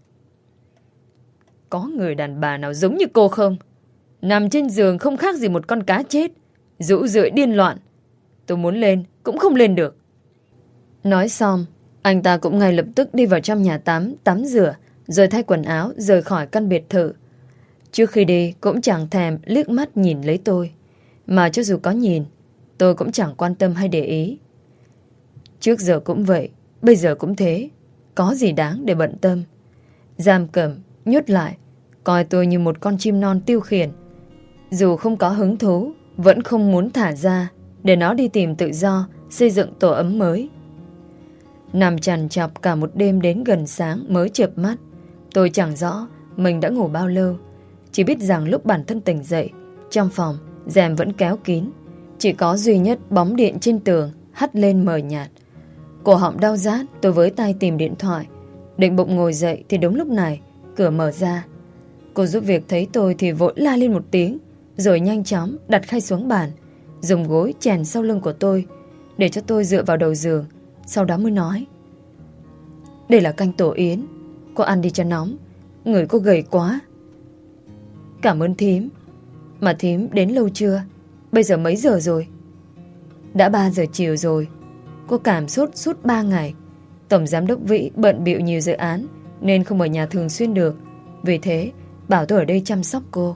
Có người đàn bà nào giống như cô không? Nằm trên giường không khác gì một con cá chết, rũ rượi điên loạn. Tôi muốn lên cũng không lên được. Nói xong, anh ta cũng ngay lập tức đi vào trong nhà tắm, tắm rửa, rồi thay quần áo, rời khỏi căn biệt thự. Trước khi đi cũng chẳng thèm liếc mắt nhìn lấy tôi. Mà cho dù có nhìn, tôi cũng chẳng quan tâm hay để ý. Trước giờ cũng vậy, bây giờ cũng thế. Có gì đáng để bận tâm. Giam cầm, nhốt lại, coi tôi như một con chim non tiêu khiển. Dù không có hứng thú, vẫn không muốn thả ra, để nó đi tìm tự do, xây dựng tổ ấm mới. Nằm chằn chọc cả một đêm đến gần sáng mới chợp mắt. Tôi chẳng rõ mình đã ngủ bao lâu. Chỉ biết rằng lúc bản thân tỉnh dậy, trong phòng, rèm vẫn kéo kín. Chỉ có duy nhất bóng điện trên tường hắt lên mờ nhạt. Cổ họng đau rát, tôi với tay tìm điện thoại. Định bụng ngồi dậy thì đúng lúc này, cửa mở ra. Cô giúp việc thấy tôi thì vội la lên một tiếng, rồi nhanh chóng đặt khay xuống bàn, dùng gối chèn sau lưng của tôi, để cho tôi dựa vào đầu giường. Sau đó mới nói: Đây là canh tổ yến, cô ăn đi cho nóng, người cô gầy quá. Cảm ơn thím. Mà thím đến lâu chưa? Bây giờ mấy giờ rồi? Đã ba giờ chiều rồi. Cô cảm sốt suốt ba ngày. Tổng giám đốc Vĩ bận bịu nhiều dự án nên không ở nhà thường xuyên được. Vì thế bảo tôi ở đây chăm sóc cô.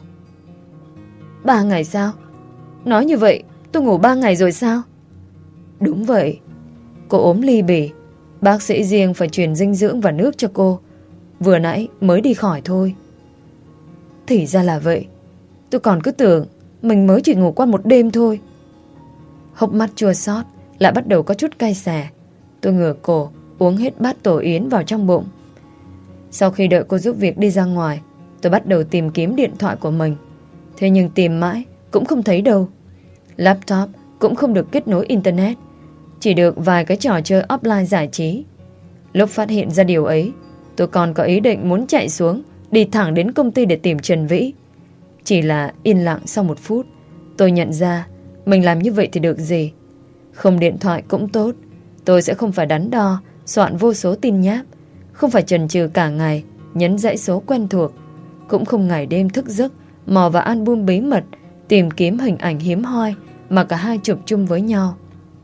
Ba ngày sao? Nói như vậy tôi ngủ ba ngày rồi sao? Đúng vậy. Cô ốm ly bì, bác sĩ riêng phải truyền dinh dưỡng và nước cho cô. Vừa nãy mới đi khỏi thôi. Thì ra là vậy. Tôi còn cứ tưởng mình mới chỉ ngủ qua một đêm thôi. Hốc mắt chua xót lại bắt đầu có chút cay xè. Tôi ngửa cổ uống hết bát tổ yến vào trong bụng. Sau khi đợi cô giúp việc đi ra ngoài, tôi bắt đầu tìm kiếm điện thoại của mình. Thế nhưng tìm mãi cũng không thấy đâu. Laptop cũng không được kết nối internet, chỉ được vài cái trò chơi offline giải trí. Lúc phát hiện ra điều ấy, tôi còn có ý định muốn chạy xuống, đi thẳng đến công ty để tìm Trần Vĩ. Chỉ là yên lặng sau một phút, tôi nhận ra mình làm như vậy thì được gì. Không điện thoại cũng tốt, tôi sẽ không phải đắn đo soạn vô số tin nháp, không phải chần chừ cả ngày nhấn dãy số quen thuộc, cũng không ngày đêm thức giấc mò vào album bí mật tìm kiếm hình ảnh hiếm hoi mà cả hai chụp chung với nhau.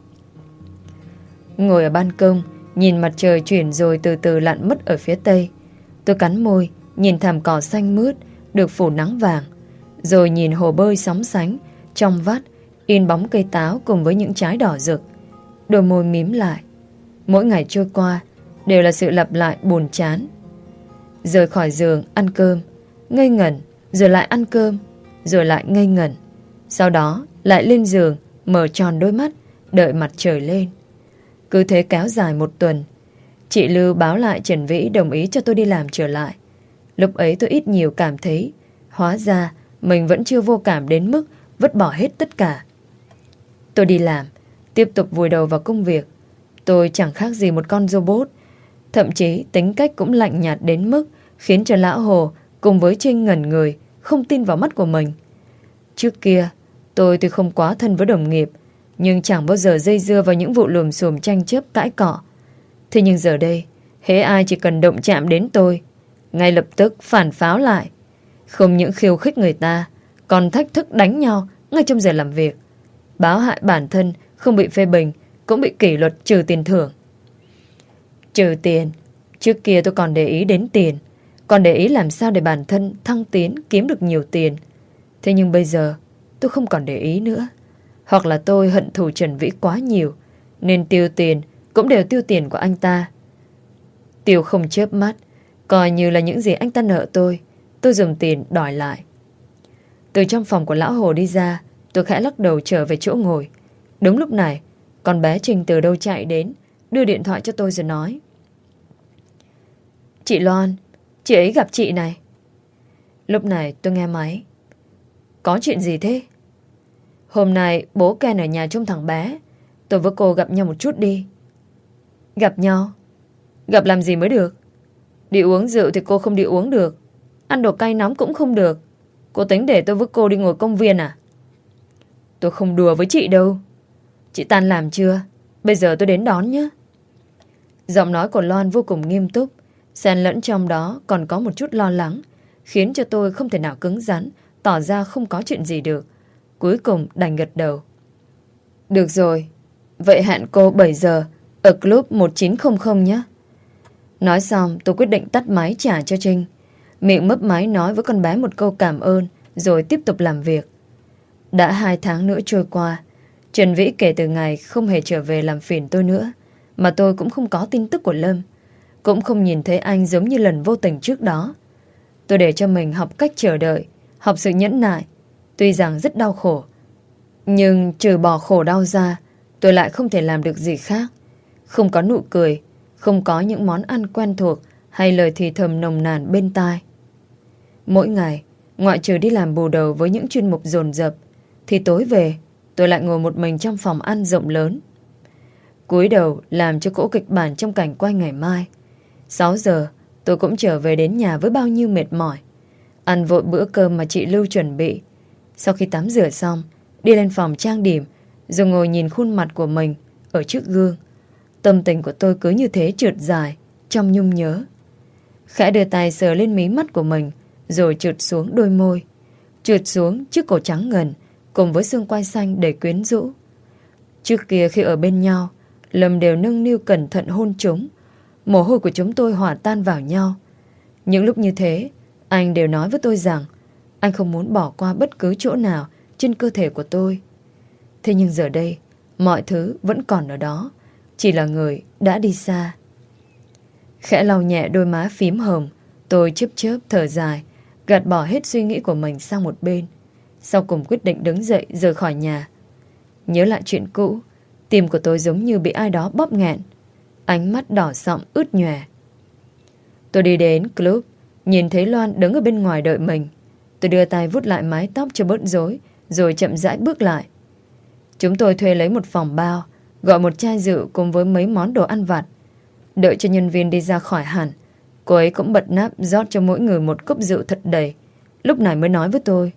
Ngồi ở ban công, nhìn mặt trời chuyển rồi từ từ lặn mất ở phía tây. Tôi cắn môi, nhìn thảm cỏ xanh mướt được phủ nắng vàng, rồi nhìn hồ bơi sóng sánh trong vắt in bóng cây táo cùng với những trái đỏ rực. Đôi môi mím lại. Mỗi ngày trôi qua đều là sự lặp lại buồn chán. Rời khỏi giường ăn cơm, ngây ngẩn, rồi lại ăn cơm, rồi lại ngây ngẩn. Sau đó lại lên giường, mở tròn đôi mắt, đợi mặt trời lên. Cứ thế kéo dài một tuần. Chị Lưu báo lại Trần Vĩ đồng ý cho tôi đi làm trở lại. Lúc ấy tôi ít nhiều cảm thấy hóa ra mình vẫn chưa vô cảm đến mức vứt bỏ hết tất cả. Tôi đi làm, tiếp tục vùi đầu vào công việc. Tôi chẳng khác gì một con robot. Thậm chí tính cách cũng lạnh nhạt đến mức khiến cho lão Hồ cùng với Trinh ngẩn người, không tin vào mắt của mình. Trước kia, tôi tuy không quá thân với đồng nghiệp, nhưng chẳng bao giờ dây dưa vào những vụ lùm xùm tranh chấp cãi cọ. Thế nhưng giờ đây, hễ ai chỉ cần động chạm đến tôi, ngay lập tức phản pháo lại. Không những khiêu khích người ta, còn thách thức đánh nhau ngay trong giờ làm việc. Báo hại bản thân không bị phê bình, cũng bị kỷ luật trừ tiền thưởng. Trừ tiền, trước kia tôi còn để ý đến tiền, còn để ý làm sao để bản thân thăng tiến, kiếm được nhiều tiền. Thế nhưng bây giờ tôi không còn để ý nữa. Hoặc là tôi hận thù Trần Vĩ quá nhiều, nên tiêu tiền cũng đều tiêu tiền của anh ta. Tiêu không chớp mắt, coi như là những gì anh ta nợ tôi, tôi dùng tiền đòi lại. Từ trong phòng của lão Hồ đi ra, tôi khẽ lắc đầu trở về chỗ ngồi. Đúng lúc này, con bé Trinh từ đâu chạy đến, đưa điện thoại cho tôi rồi nói: Chị Loan, chị ấy gặp chị này. Lúc này tôi nghe máy. Có chuyện gì thế? Hôm nay bố Ken ở nhà trông thằng bé, tôi với cô gặp nhau một chút đi. Gặp nhau? Gặp làm gì mới được? Đi uống rượu thì cô không đi uống được, ăn đồ cay nóng cũng không được. Cô tính để tôi với cô đi ngồi công viên à? Tôi không đùa với chị đâu. Chị tan làm chưa? Bây giờ tôi đến đón nhé. Giọng nói của Loan vô cùng nghiêm túc, xen lẫn trong đó còn có một chút lo lắng, khiến cho tôi không thể nào cứng rắn, tỏ ra không có chuyện gì được. Cuối cùng đành gật đầu. Được rồi, vậy hẹn cô bảy giờ ở club một chín không không nhé. Nói xong tôi quyết định tắt máy trả cho Trinh. Miệng mấp máy nói với con bé một câu cảm ơn, rồi tiếp tục làm việc. Đã hai tháng nữa trôi qua, Trần Vĩ kể từ ngày không hề trở về làm phiền tôi nữa, mà tôi cũng không có tin tức của Lâm, cũng không nhìn thấy anh giống như lần vô tình trước đó. Tôi để cho mình học cách chờ đợi, học sự nhẫn nại. Tuy rằng rất đau khổ, nhưng trừ bỏ khổ đau ra, tôi lại không thể làm được gì khác. Không có nụ cười, không có những món ăn quen thuộc hay lời thì thầm nồng nàn bên tai. Mỗi ngày, ngoại trừ đi làm bù đầu với những chuyên mục dồn dập, thì tối về tôi lại ngồi một mình trong phòng ăn rộng lớn, cúi đầu làm cho cỗ kịch bản trong cảnh quay ngày mai. Sáu giờ tôi cũng trở về đến nhà với bao nhiêu mệt mỏi. Ăn vội bữa cơm mà chị Lưu chuẩn bị. Sau khi tắm rửa xong, đi lên phòng trang điểm, rồi ngồi nhìn khuôn mặt của mình ở trước gương. Tâm tình của tôi cứ như thế trượt dài trong nhung nhớ. Khẽ đưa tay sờ lên mí mắt của mình, rồi trượt xuống đôi môi, trượt xuống chiếc cổ trắng ngần, cùng với xương quai xanh đầy quyến rũ. Trước kia khi ở bên nhau, Lâm đều nâng niu cẩn thận hôn chúng. Mồ hôi của chúng tôi hòa tan vào nhau. Những lúc như thế, anh đều nói với tôi rằng anh không muốn bỏ qua bất cứ chỗ nào trên cơ thể của tôi. Thế nhưng giờ đây, mọi thứ vẫn còn ở đó, chỉ là người đã đi xa. Khẽ lau nhẹ đôi má phím hồng, tôi chớp chớp thở dài, gạt bỏ hết suy nghĩ của mình sang một bên. Sau cùng quyết định đứng dậy rời khỏi nhà. Nhớ lại chuyện cũ, tim của tôi giống như bị ai đó bóp nghẹn, ánh mắt đỏ sọng ướt nhòe. Tôi đi đến club, nhìn thấy Loan đứng ở bên ngoài đợi mình. Tôi đưa tay vuốt lại mái tóc cho bớt rối, rồi chậm rãi bước lại. Chúng tôi thuê lấy một phòng bao, gọi một chai rượu cùng với mấy món đồ ăn vặt. Đợi cho nhân viên đi ra khỏi hẳn, cô ấy cũng bật nắp rót cho mỗi người một cốc rượu thật đầy. Lúc này mới nói với tôi: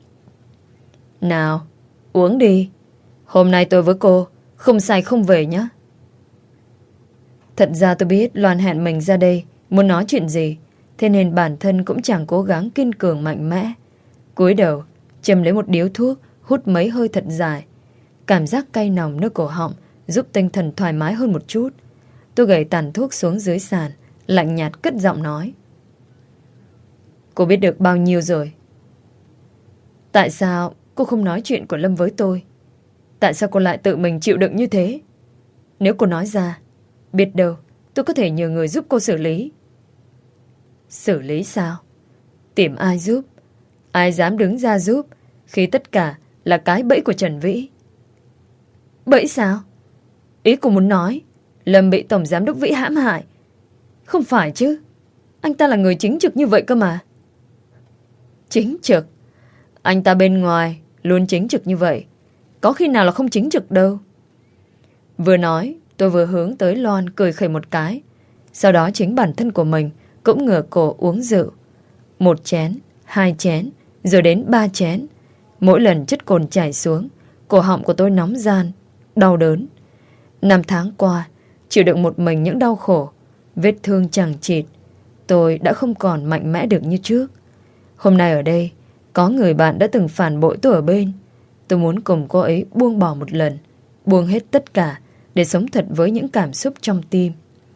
Nào, uống đi. Hôm nay tôi với cô không say không về nhé. Thật ra tôi biết Loan hẹn mình ra đây muốn nói chuyện gì, thế nên bản thân cũng chẳng cố gắng kiên cường mạnh mẽ. Cúi đầu châm lấy một điếu thuốc, hút mấy hơi thật dài. Cảm giác cay nồng nơi cổ họng giúp tinh thần thoải mái hơn một chút. Tôi gẩy tàn thuốc xuống dưới sàn, lạnh nhạt cất giọng nói: Cô biết được bao nhiêu rồi? Tại sao cô không nói chuyện của Lâm với tôi? Tại sao cô lại tự mình chịu đựng như thế? Nếu cô nói ra, biết đâu tôi có thể nhờ người giúp cô xử lý. Xử lý sao? Tìm ai giúp? Ai dám đứng ra giúp khi tất cả là cái bẫy của Trần Vĩ? Bẫy sao? Ý cô muốn nói Lâm bị Tổng Giám đốc Vĩ hãm hại? Không phải chứ, anh ta là người chính trực như vậy cơ mà. Chính trực? Anh ta bên ngoài luôn chính trực như vậy, có khi nào là không chính trực đâu. Vừa nói, tôi vừa hướng tới Loan cười khẩy một cái. Sau đó chính bản thân của mình cũng ngửa cổ uống rượu. Một chén, hai chén, rồi đến ba chén. Mỗi lần chất cồn chảy xuống, cổ họng của tôi nóng ran, đau đớn. Năm tháng qua, chịu đựng một mình những đau khổ, vết thương chằng chịt, tôi đã không còn mạnh mẽ được như trước. Hôm nay ở đây, có người bạn đã từng phản bội tôi ở bên. Tôi muốn cùng cô ấy buông bỏ một lần, buông hết tất cả để sống thật với những cảm xúc trong tim.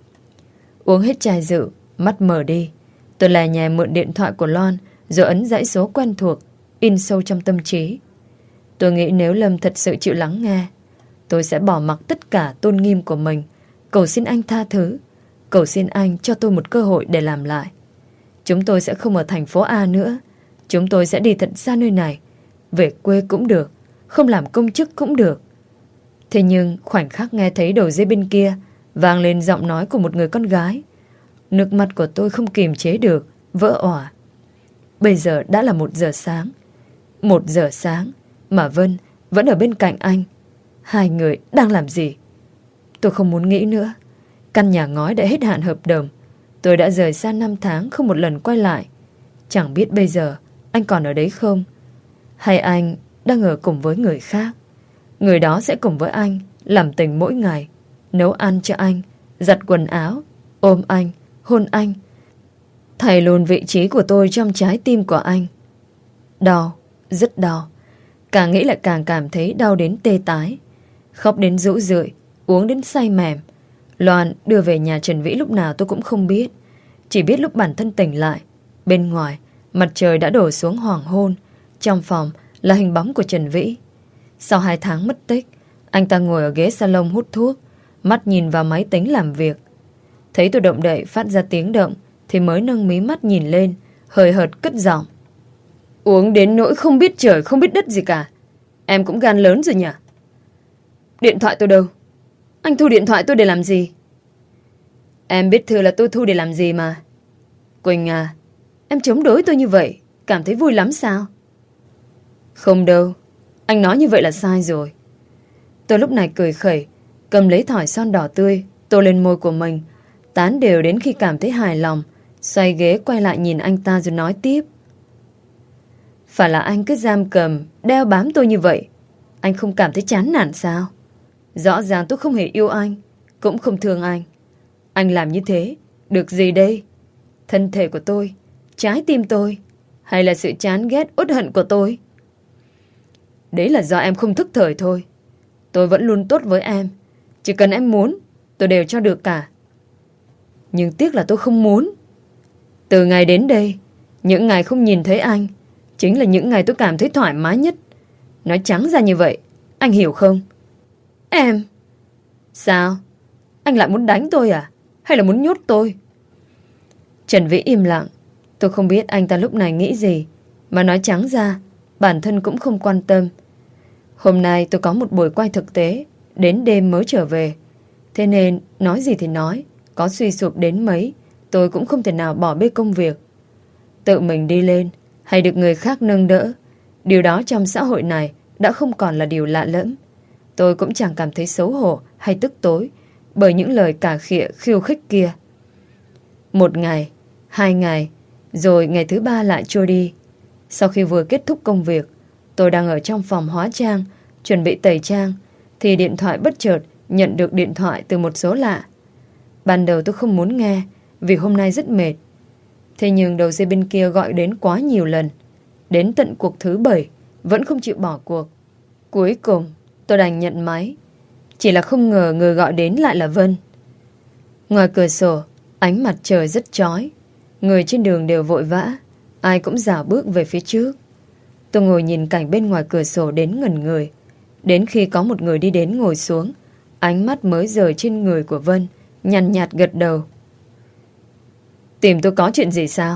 Uống hết chai rượu, mắt mở đi. Tôi lè nhè mượn điện thoại của Loan, rồi ấn dãy số quen thuộc, in sâu trong tâm trí. Tôi nghĩ nếu Lâm thật sự chịu lắng nghe, tôi sẽ bỏ mặc tất cả tôn nghiêm của mình, cầu xin anh tha thứ, cầu xin anh cho tôi một cơ hội để làm lại. Chúng tôi sẽ không ở thành phố A nữa. Chúng tôi sẽ đi thật xa nơi này. Về quê cũng được, không làm công chức cũng được. Thế nhưng khoảnh khắc nghe thấy đầu dây bên kia vang lên giọng nói của một người con gái, nước mắt của tôi không kiềm chế được, vỡ òa. Bây giờ đã là một giờ sáng. Một giờ sáng mà Vân vẫn ở bên cạnh anh. Hai người đang làm gì? Tôi không muốn nghĩ nữa. Căn nhà ngói đã hết hạn hợp đồng. Tôi đã rời xa năm tháng không một lần quay lại. Chẳng biết bây giờ anh còn ở đấy không? Hay anh đang ở cùng với người khác? Người đó sẽ cùng với anh làm tình mỗi ngày, nấu ăn cho anh, giặt quần áo, ôm anh, hôn anh, thay luôn vị trí của tôi trong trái tim của anh. Đau, rất đau. Càng nghĩ lại càng cảm thấy đau đến tê tái. Khóc đến rũ rượi, uống đến say mềm. Loan đưa về nhà Trần Vĩ lúc nào tôi cũng không biết. Chỉ biết lúc bản thân tỉnh lại, bên ngoài mặt trời đã đổ xuống hoàng hôn. Trong phòng là hình bóng của Trần Vĩ. Sau hai tháng mất tích, anh ta ngồi ở ghế salon hút thuốc, mắt nhìn vào máy tính làm việc. Thấy tôi động đậy phát ra tiếng động thì mới nâng mí mắt nhìn lên, hời hợt cất giọng: Uống đến nỗi không biết trời không biết đất gì cả. Em cũng gan lớn rồi nhỉ? Điện thoại tôi đâu? Anh thu điện thoại tôi để làm gì? Em biết thừa là tôi thu để làm gì mà. Quỳnh à, em chống đối tôi như vậy cảm thấy vui lắm sao? Không đâu, anh nói như vậy là sai rồi. Tôi lúc này cười khẩy, cầm lấy thỏi son đỏ tươi tô lên môi của mình, tán đều đến khi cảm thấy hài lòng, xoay ghế quay lại nhìn anh ta rồi nói tiếp: Phải là anh cứ giam cầm, đeo bám tôi như vậy, anh không cảm thấy chán nản sao? Rõ ràng tôi không hề yêu anh, cũng không thương anh. Anh làm như thế, được gì đây? Thân thể của tôi, trái tim tôi, hay là sự chán ghét uất hận của tôi? Đấy là do em không thức thời thôi. Tôi vẫn luôn tốt với em. Chỉ cần em muốn, tôi đều cho được cả. Nhưng tiếc là tôi không muốn. Từ ngày đến đây, những ngày không nhìn thấy anh chính là những ngày tôi cảm thấy thoải mái nhất. Nói trắng ra như vậy, anh hiểu không? Em... Sao? Anh lại muốn đánh tôi à? Hay là muốn nhốt tôi? Trần Vĩ im lặng. Tôi không biết anh ta lúc này nghĩ gì, mà nói trắng ra, bản thân cũng không quan tâm. Hôm nay tôi có một buổi quay thực tế, đến đêm mới trở về. Thế nên nói gì thì nói, có suy sụp đến mấy, tôi cũng không thể nào bỏ bê công việc. Tự mình đi lên hay được người khác nâng đỡ, điều đó trong xã hội này đã không còn là điều lạ lẫm. Tôi cũng chẳng cảm thấy xấu hổ hay tức tối bởi những lời cà khịa khiêu khích kia. Một ngày, hai ngày, rồi ngày thứ ba lại trôi đi. Sau khi vừa kết thúc công việc, tôi đang ở trong phòng hóa trang, chuẩn bị tẩy trang, thì điện thoại bất chợt nhận được điện thoại từ một số lạ. Ban đầu tôi không muốn nghe vì hôm nay rất mệt. Thế nhưng đầu dây bên kia gọi đến quá nhiều lần, đến tận cuộc thứ bảy vẫn không chịu bỏ cuộc. Cuối cùng tôi đành nhận máy. Chỉ là không ngờ người gọi đến lại là Vân. Ngoài cửa sổ, ánh mặt trời rất chói. Người trên đường đều vội vã, ai cũng dạo bước về phía trước. Tôi ngồi nhìn cảnh bên ngoài cửa sổ đến ngẩn người. Đến khi có một người đi đến ngồi xuống, ánh mắt mới rời trên người của Vân, nhàn nhạt gật đầu. Tìm tôi có chuyện gì sao?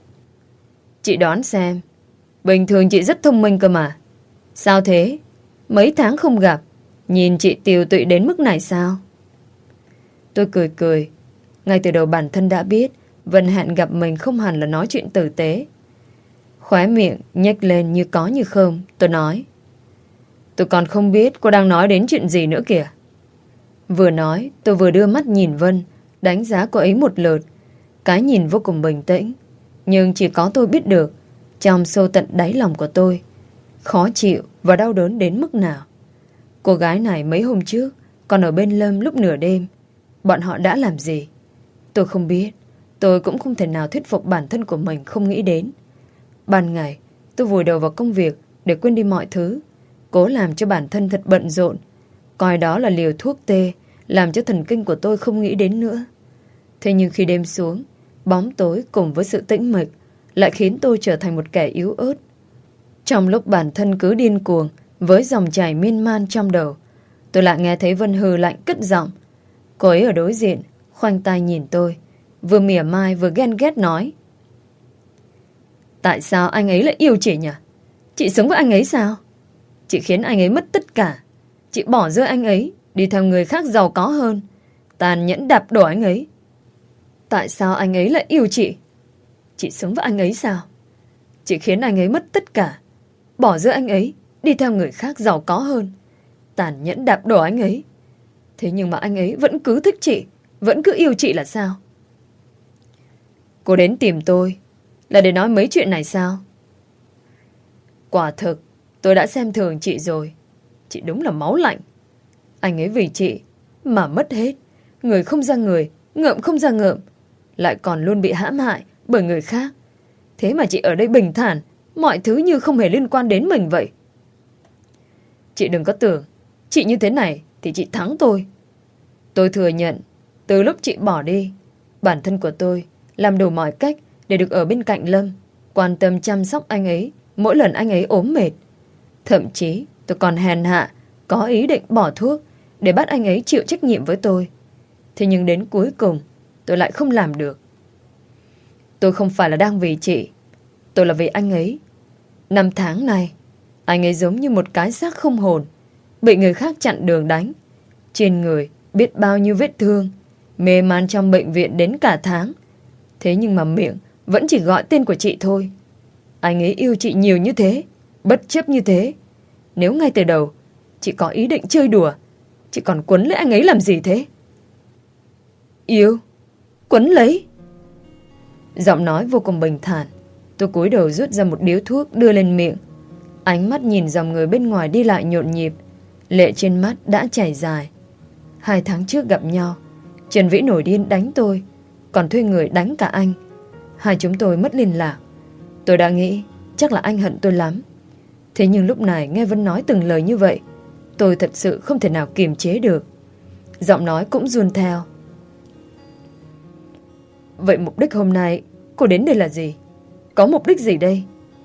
Chị đoán xem. Bình thường chị rất thông minh cơ mà. Sao thế? Mấy tháng không gặp, nhìn chị tiều tụy đến mức này sao? Tôi cười cười. Ngay từ đầu bản thân đã biết Vân hẹn gặp mình không hẳn là nói chuyện tử tế. Khóe miệng nhếch lên như có như không. Tôi nói: Tôi còn không biết cô đang nói đến chuyện gì nữa kìa. Vừa nói tôi vừa đưa mắt nhìn Vân, đánh giá cô ấy một lượt. Cái nhìn vô cùng bình tĩnh, nhưng chỉ có tôi biết được trong sâu tận đáy lòng của tôi khó chịu và đau đớn đến mức nào. Cô gái này mấy hôm trước còn ở bên Lâm lúc nửa đêm. Bọn họ đã làm gì? Tôi không biết. Tôi cũng không thể nào thuyết phục bản thân của mình không nghĩ đến. Ban ngày tôi vùi đầu vào công việc để quên đi mọi thứ, cố làm cho bản thân thật bận rộn, coi đó là liều thuốc tê làm cho thần kinh của tôi không nghĩ đến nữa. Thế nhưng khi đêm xuống, bóng tối cùng với sự tĩnh mịch lại khiến tôi trở thành một kẻ yếu ớt. Trong lúc bản thân cứ điên cuồng với dòng chảy miên man trong đầu, tôi lại nghe thấy Vân hừ lạnh cất giọng. Cô ấy ở đối diện khoanh tay nhìn tôi, vừa mỉa mai vừa ghen ghét nói: Tại sao anh ấy lại yêu chị nhỉ? Chị sống với anh ấy sao? Chị khiến anh ấy mất tất cả. Chị bỏ rơi anh ấy đi theo người khác giàu có hơn, tàn nhẫn đạp đổ anh ấy. Tại sao anh ấy lại yêu chị? Chị sống với anh ấy sao? Chị khiến anh ấy mất tất cả, bỏ rơi anh ấy đi theo người khác giàu có hơn, tàn nhẫn đạp đổ anh ấy. Thế nhưng mà anh ấy vẫn cứ thích chị, vẫn cứ yêu chị là sao? Cô đến tìm tôi là để nói mấy chuyện này sao? Quả thực tôi đã xem thường chị rồi. Chị đúng là máu lạnh. Anh ấy vì chị mà mất hết, người không ra người, ngợm không ra ngợm, lại còn luôn bị hãm hại bởi người khác. Thế mà chị ở đây bình thản, mọi thứ như không hề liên quan đến mình vậy. Chị đừng có tưởng chị như thế này thì chị thắng tôi. Tôi thừa nhận, từ lúc chị bỏ đi, bản thân của tôi làm đủ mọi cách để được ở bên cạnh Lâm, quan tâm chăm sóc anh ấy mỗi lần anh ấy ốm mệt. Thậm chí tôi còn hèn hạ, có ý định bỏ thuốc để bắt anh ấy chịu trách nhiệm với tôi. Thế nhưng đến cuối cùng tôi lại không làm được. Tôi không phải là đang vì chị, tôi là vì anh ấy. Năm tháng này, anh ấy giống như một cái xác không hồn, bị người khác chặn đường đánh. Trên người biết bao nhiêu vết thương, mê man trong bệnh viện đến cả tháng. Thế nhưng mà miệng vẫn chỉ gọi tên của chị thôi. Anh ấy yêu chị nhiều như thế, bất chấp như thế. Nếu ngay từ đầu chị có ý định chơi đùa, chị còn quấn lấy anh ấy làm gì thế? Yêu? Quấn lấy? Giọng nói vô cùng bình thản. Tôi cúi đầu rút ra một điếu thuốc đưa lên miệng. Ánh mắt nhìn dòng người bên ngoài đi lại nhộn nhịp, lệ trên mắt đã chảy dài. Hai tháng trước gặp nhau, Trần Vĩ nổi điên đánh tôi, còn thuê người đánh cả anh. Hai chúng tôi mất liên lạc. Tôi đã nghĩ chắc là anh hận tôi lắm. Thế nhưng lúc này nghe Vân nói từng lời như vậy, tôi thật sự không thể nào kiềm chế được. Giọng nói cũng run theo. Vậy mục đích hôm nay cô đến đây là gì? Có mục đích gì đây?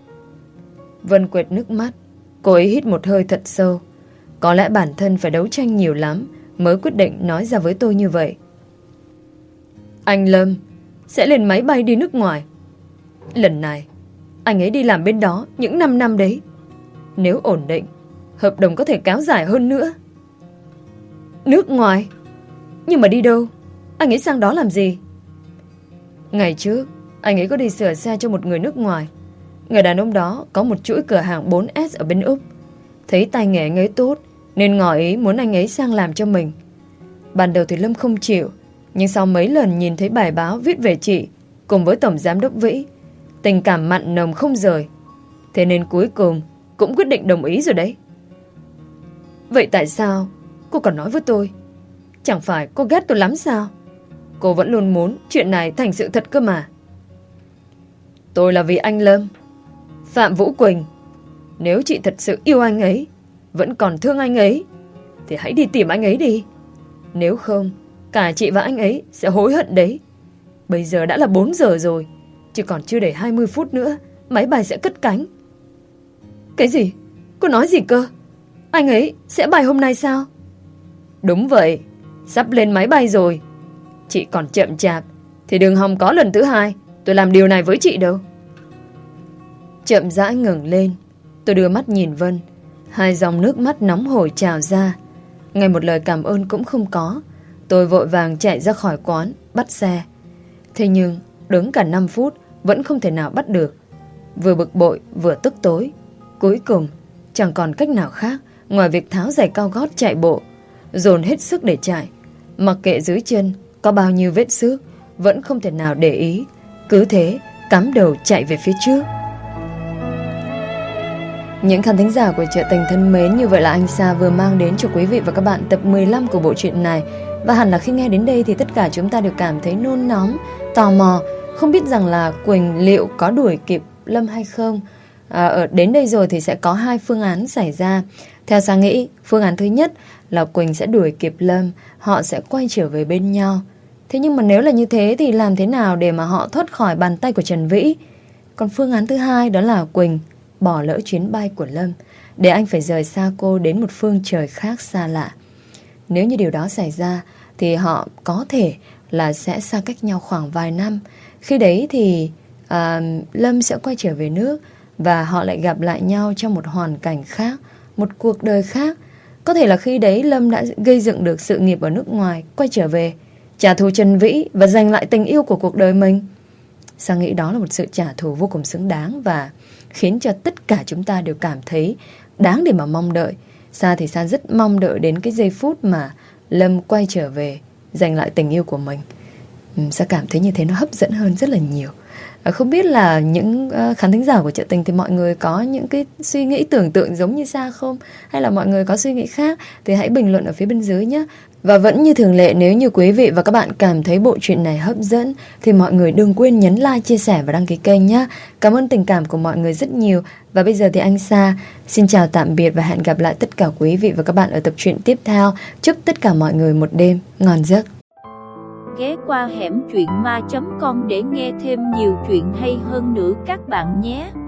Vân quệt nước mắt. Cô ấy hít một hơi thật sâu. Có lẽ bản thân phải đấu tranh nhiều lắm mới quyết định nói ra với tôi như vậy. Anh Lâm sẽ lên máy bay đi nước ngoài. Lần này anh ấy đi làm bên đó những năm năm đấy. Nếu ổn định, hợp đồng có thể kéo dài hơn nữa. Nước ngoài? Nhưng mà đi đâu? Anh ấy sang đó làm gì? Ngày trước anh ấy có đi sửa xe cho một người nước ngoài. Người đàn ông đó có một chuỗi cửa hàng bốn S ở bên Úc. Thấy tay nghề anh ấy tốt nên ngỏ ý muốn anh ấy sang làm cho mình. Ban đầu thì Lâm không chịu, nhưng sau mấy lần nhìn thấy bài báo viết về chị cùng với Tổng Giám đốc Vĩ, tình cảm mặn nồng không rời. Thế nên cuối cùng cũng quyết định đồng ý rồi đấy. Vậy tại sao cô còn nói với tôi? Chẳng phải cô ghét tôi lắm sao? Cô vẫn luôn muốn chuyện này thành sự thật cơ mà. Tôi là vì anh Lâm, Phạm Vũ Quỳnh. Nếu chị thật sự yêu anh ấy, vẫn còn thương anh ấy, thì hãy đi tìm anh ấy đi. Nếu không, cả chị và anh ấy sẽ hối hận đấy. Bây giờ đã là bốn giờ rồi, chỉ còn chưa đầy hai mươi phút nữa máy bay sẽ cất cánh. Cái gì? Cô nói gì cơ? Anh ấy sẽ bay hôm nay sao? Đúng vậy, sắp lên máy bay rồi. Chị còn chậm chạp thì đừng hòng có lần thứ hai tôi làm điều này với chị đâu. Chậm rãi ngẩng lên, tôi đưa mắt nhìn Vân. Hai dòng nước mắt nóng hổi trào ra. Ngay một lời cảm ơn cũng không có. Tôi vội vàng chạy ra khỏi quán, bắt xe. Thế nhưng đứng cả năm phút vẫn không thể nào bắt được. Vừa bực bội vừa tức tối. Cuối cùng chẳng còn cách nào khác ngoài việc tháo giày cao gót chạy bộ, dồn hết sức để chạy. Mặc kệ dưới chân có bao nhiêu vết xước, vẫn không thể nào để ý, cứ thế cắm đầu chạy về phía trước. Những khán thính giả của Chợ Tình thân mến, như vậy là anh Sa vừa mang đến cho quý vị và các bạn tập mười lăm của bộ truyện này. Và hẳn là khi nghe đến đây thì tất cả chúng ta đều cảm thấy nôn nóng, tò mò, không biết rằng là Quỳnh liệu có đuổi kịp Lâm hay không. À, ở đến đây rồi thì sẽ có hai phương án xảy ra. Theo Sa nghĩ, phương án thứ nhất là Quỳnh sẽ đuổi kịp Lâm, họ sẽ quay trở về bên nhau. Thế nhưng mà nếu là như thế thì làm thế nào để mà họ thoát khỏi bàn tay của Trần Vĩ? Còn phương án thứ hai đó là Quỳnh bỏ lỡ chuyến bay của Lâm, để anh phải rời xa cô đến một phương trời khác xa lạ. Nếu như điều đó xảy ra thì họ có thể là sẽ xa cách nhau khoảng vài năm. Khi đấy thì à, Lâm sẽ quay trở về nước và họ lại gặp lại nhau trong một hoàn cảnh khác, một cuộc đời khác. Có thể là khi đấy Lâm đã gây dựng được sự nghiệp ở nước ngoài, quay trở về trả thù Trần Vĩ và giành lại tình yêu của cuộc đời mình. Sa nghĩ đó là một sự trả thù vô cùng xứng đáng và khiến cho tất cả chúng ta đều cảm thấy đáng để mà mong đợi. Sa thì Sa rất mong đợi đến cái giây phút mà Lâm quay trở về giành lại tình yêu của mình. Sa cảm thấy như thế nó hấp dẫn hơn rất là nhiều. Không biết là những khán thính giả của Chợ Tình thì mọi người có những cái suy nghĩ tưởng tượng giống như Sa không? Hay là mọi người có suy nghĩ khác thì hãy bình luận ở phía bên dưới nhé. Và vẫn như thường lệ, nếu như quý vị và các bạn cảm thấy bộ truyện này hấp dẫn thì mọi người đừng quên nhấn like, chia sẻ và đăng ký kênh nhé. Cảm ơn tình cảm của mọi người rất nhiều. Và bây giờ thì anh Sa xin chào tạm biệt và hẹn gặp lại tất cả quý vị và các bạn ở tập truyện tiếp theo. Chúc tất cả mọi người một đêm ngon giấc. Ghé qua hẻm truyện ma chấm com để nghe thêm nhiều chuyện hay hơn nữa các bạn nhé.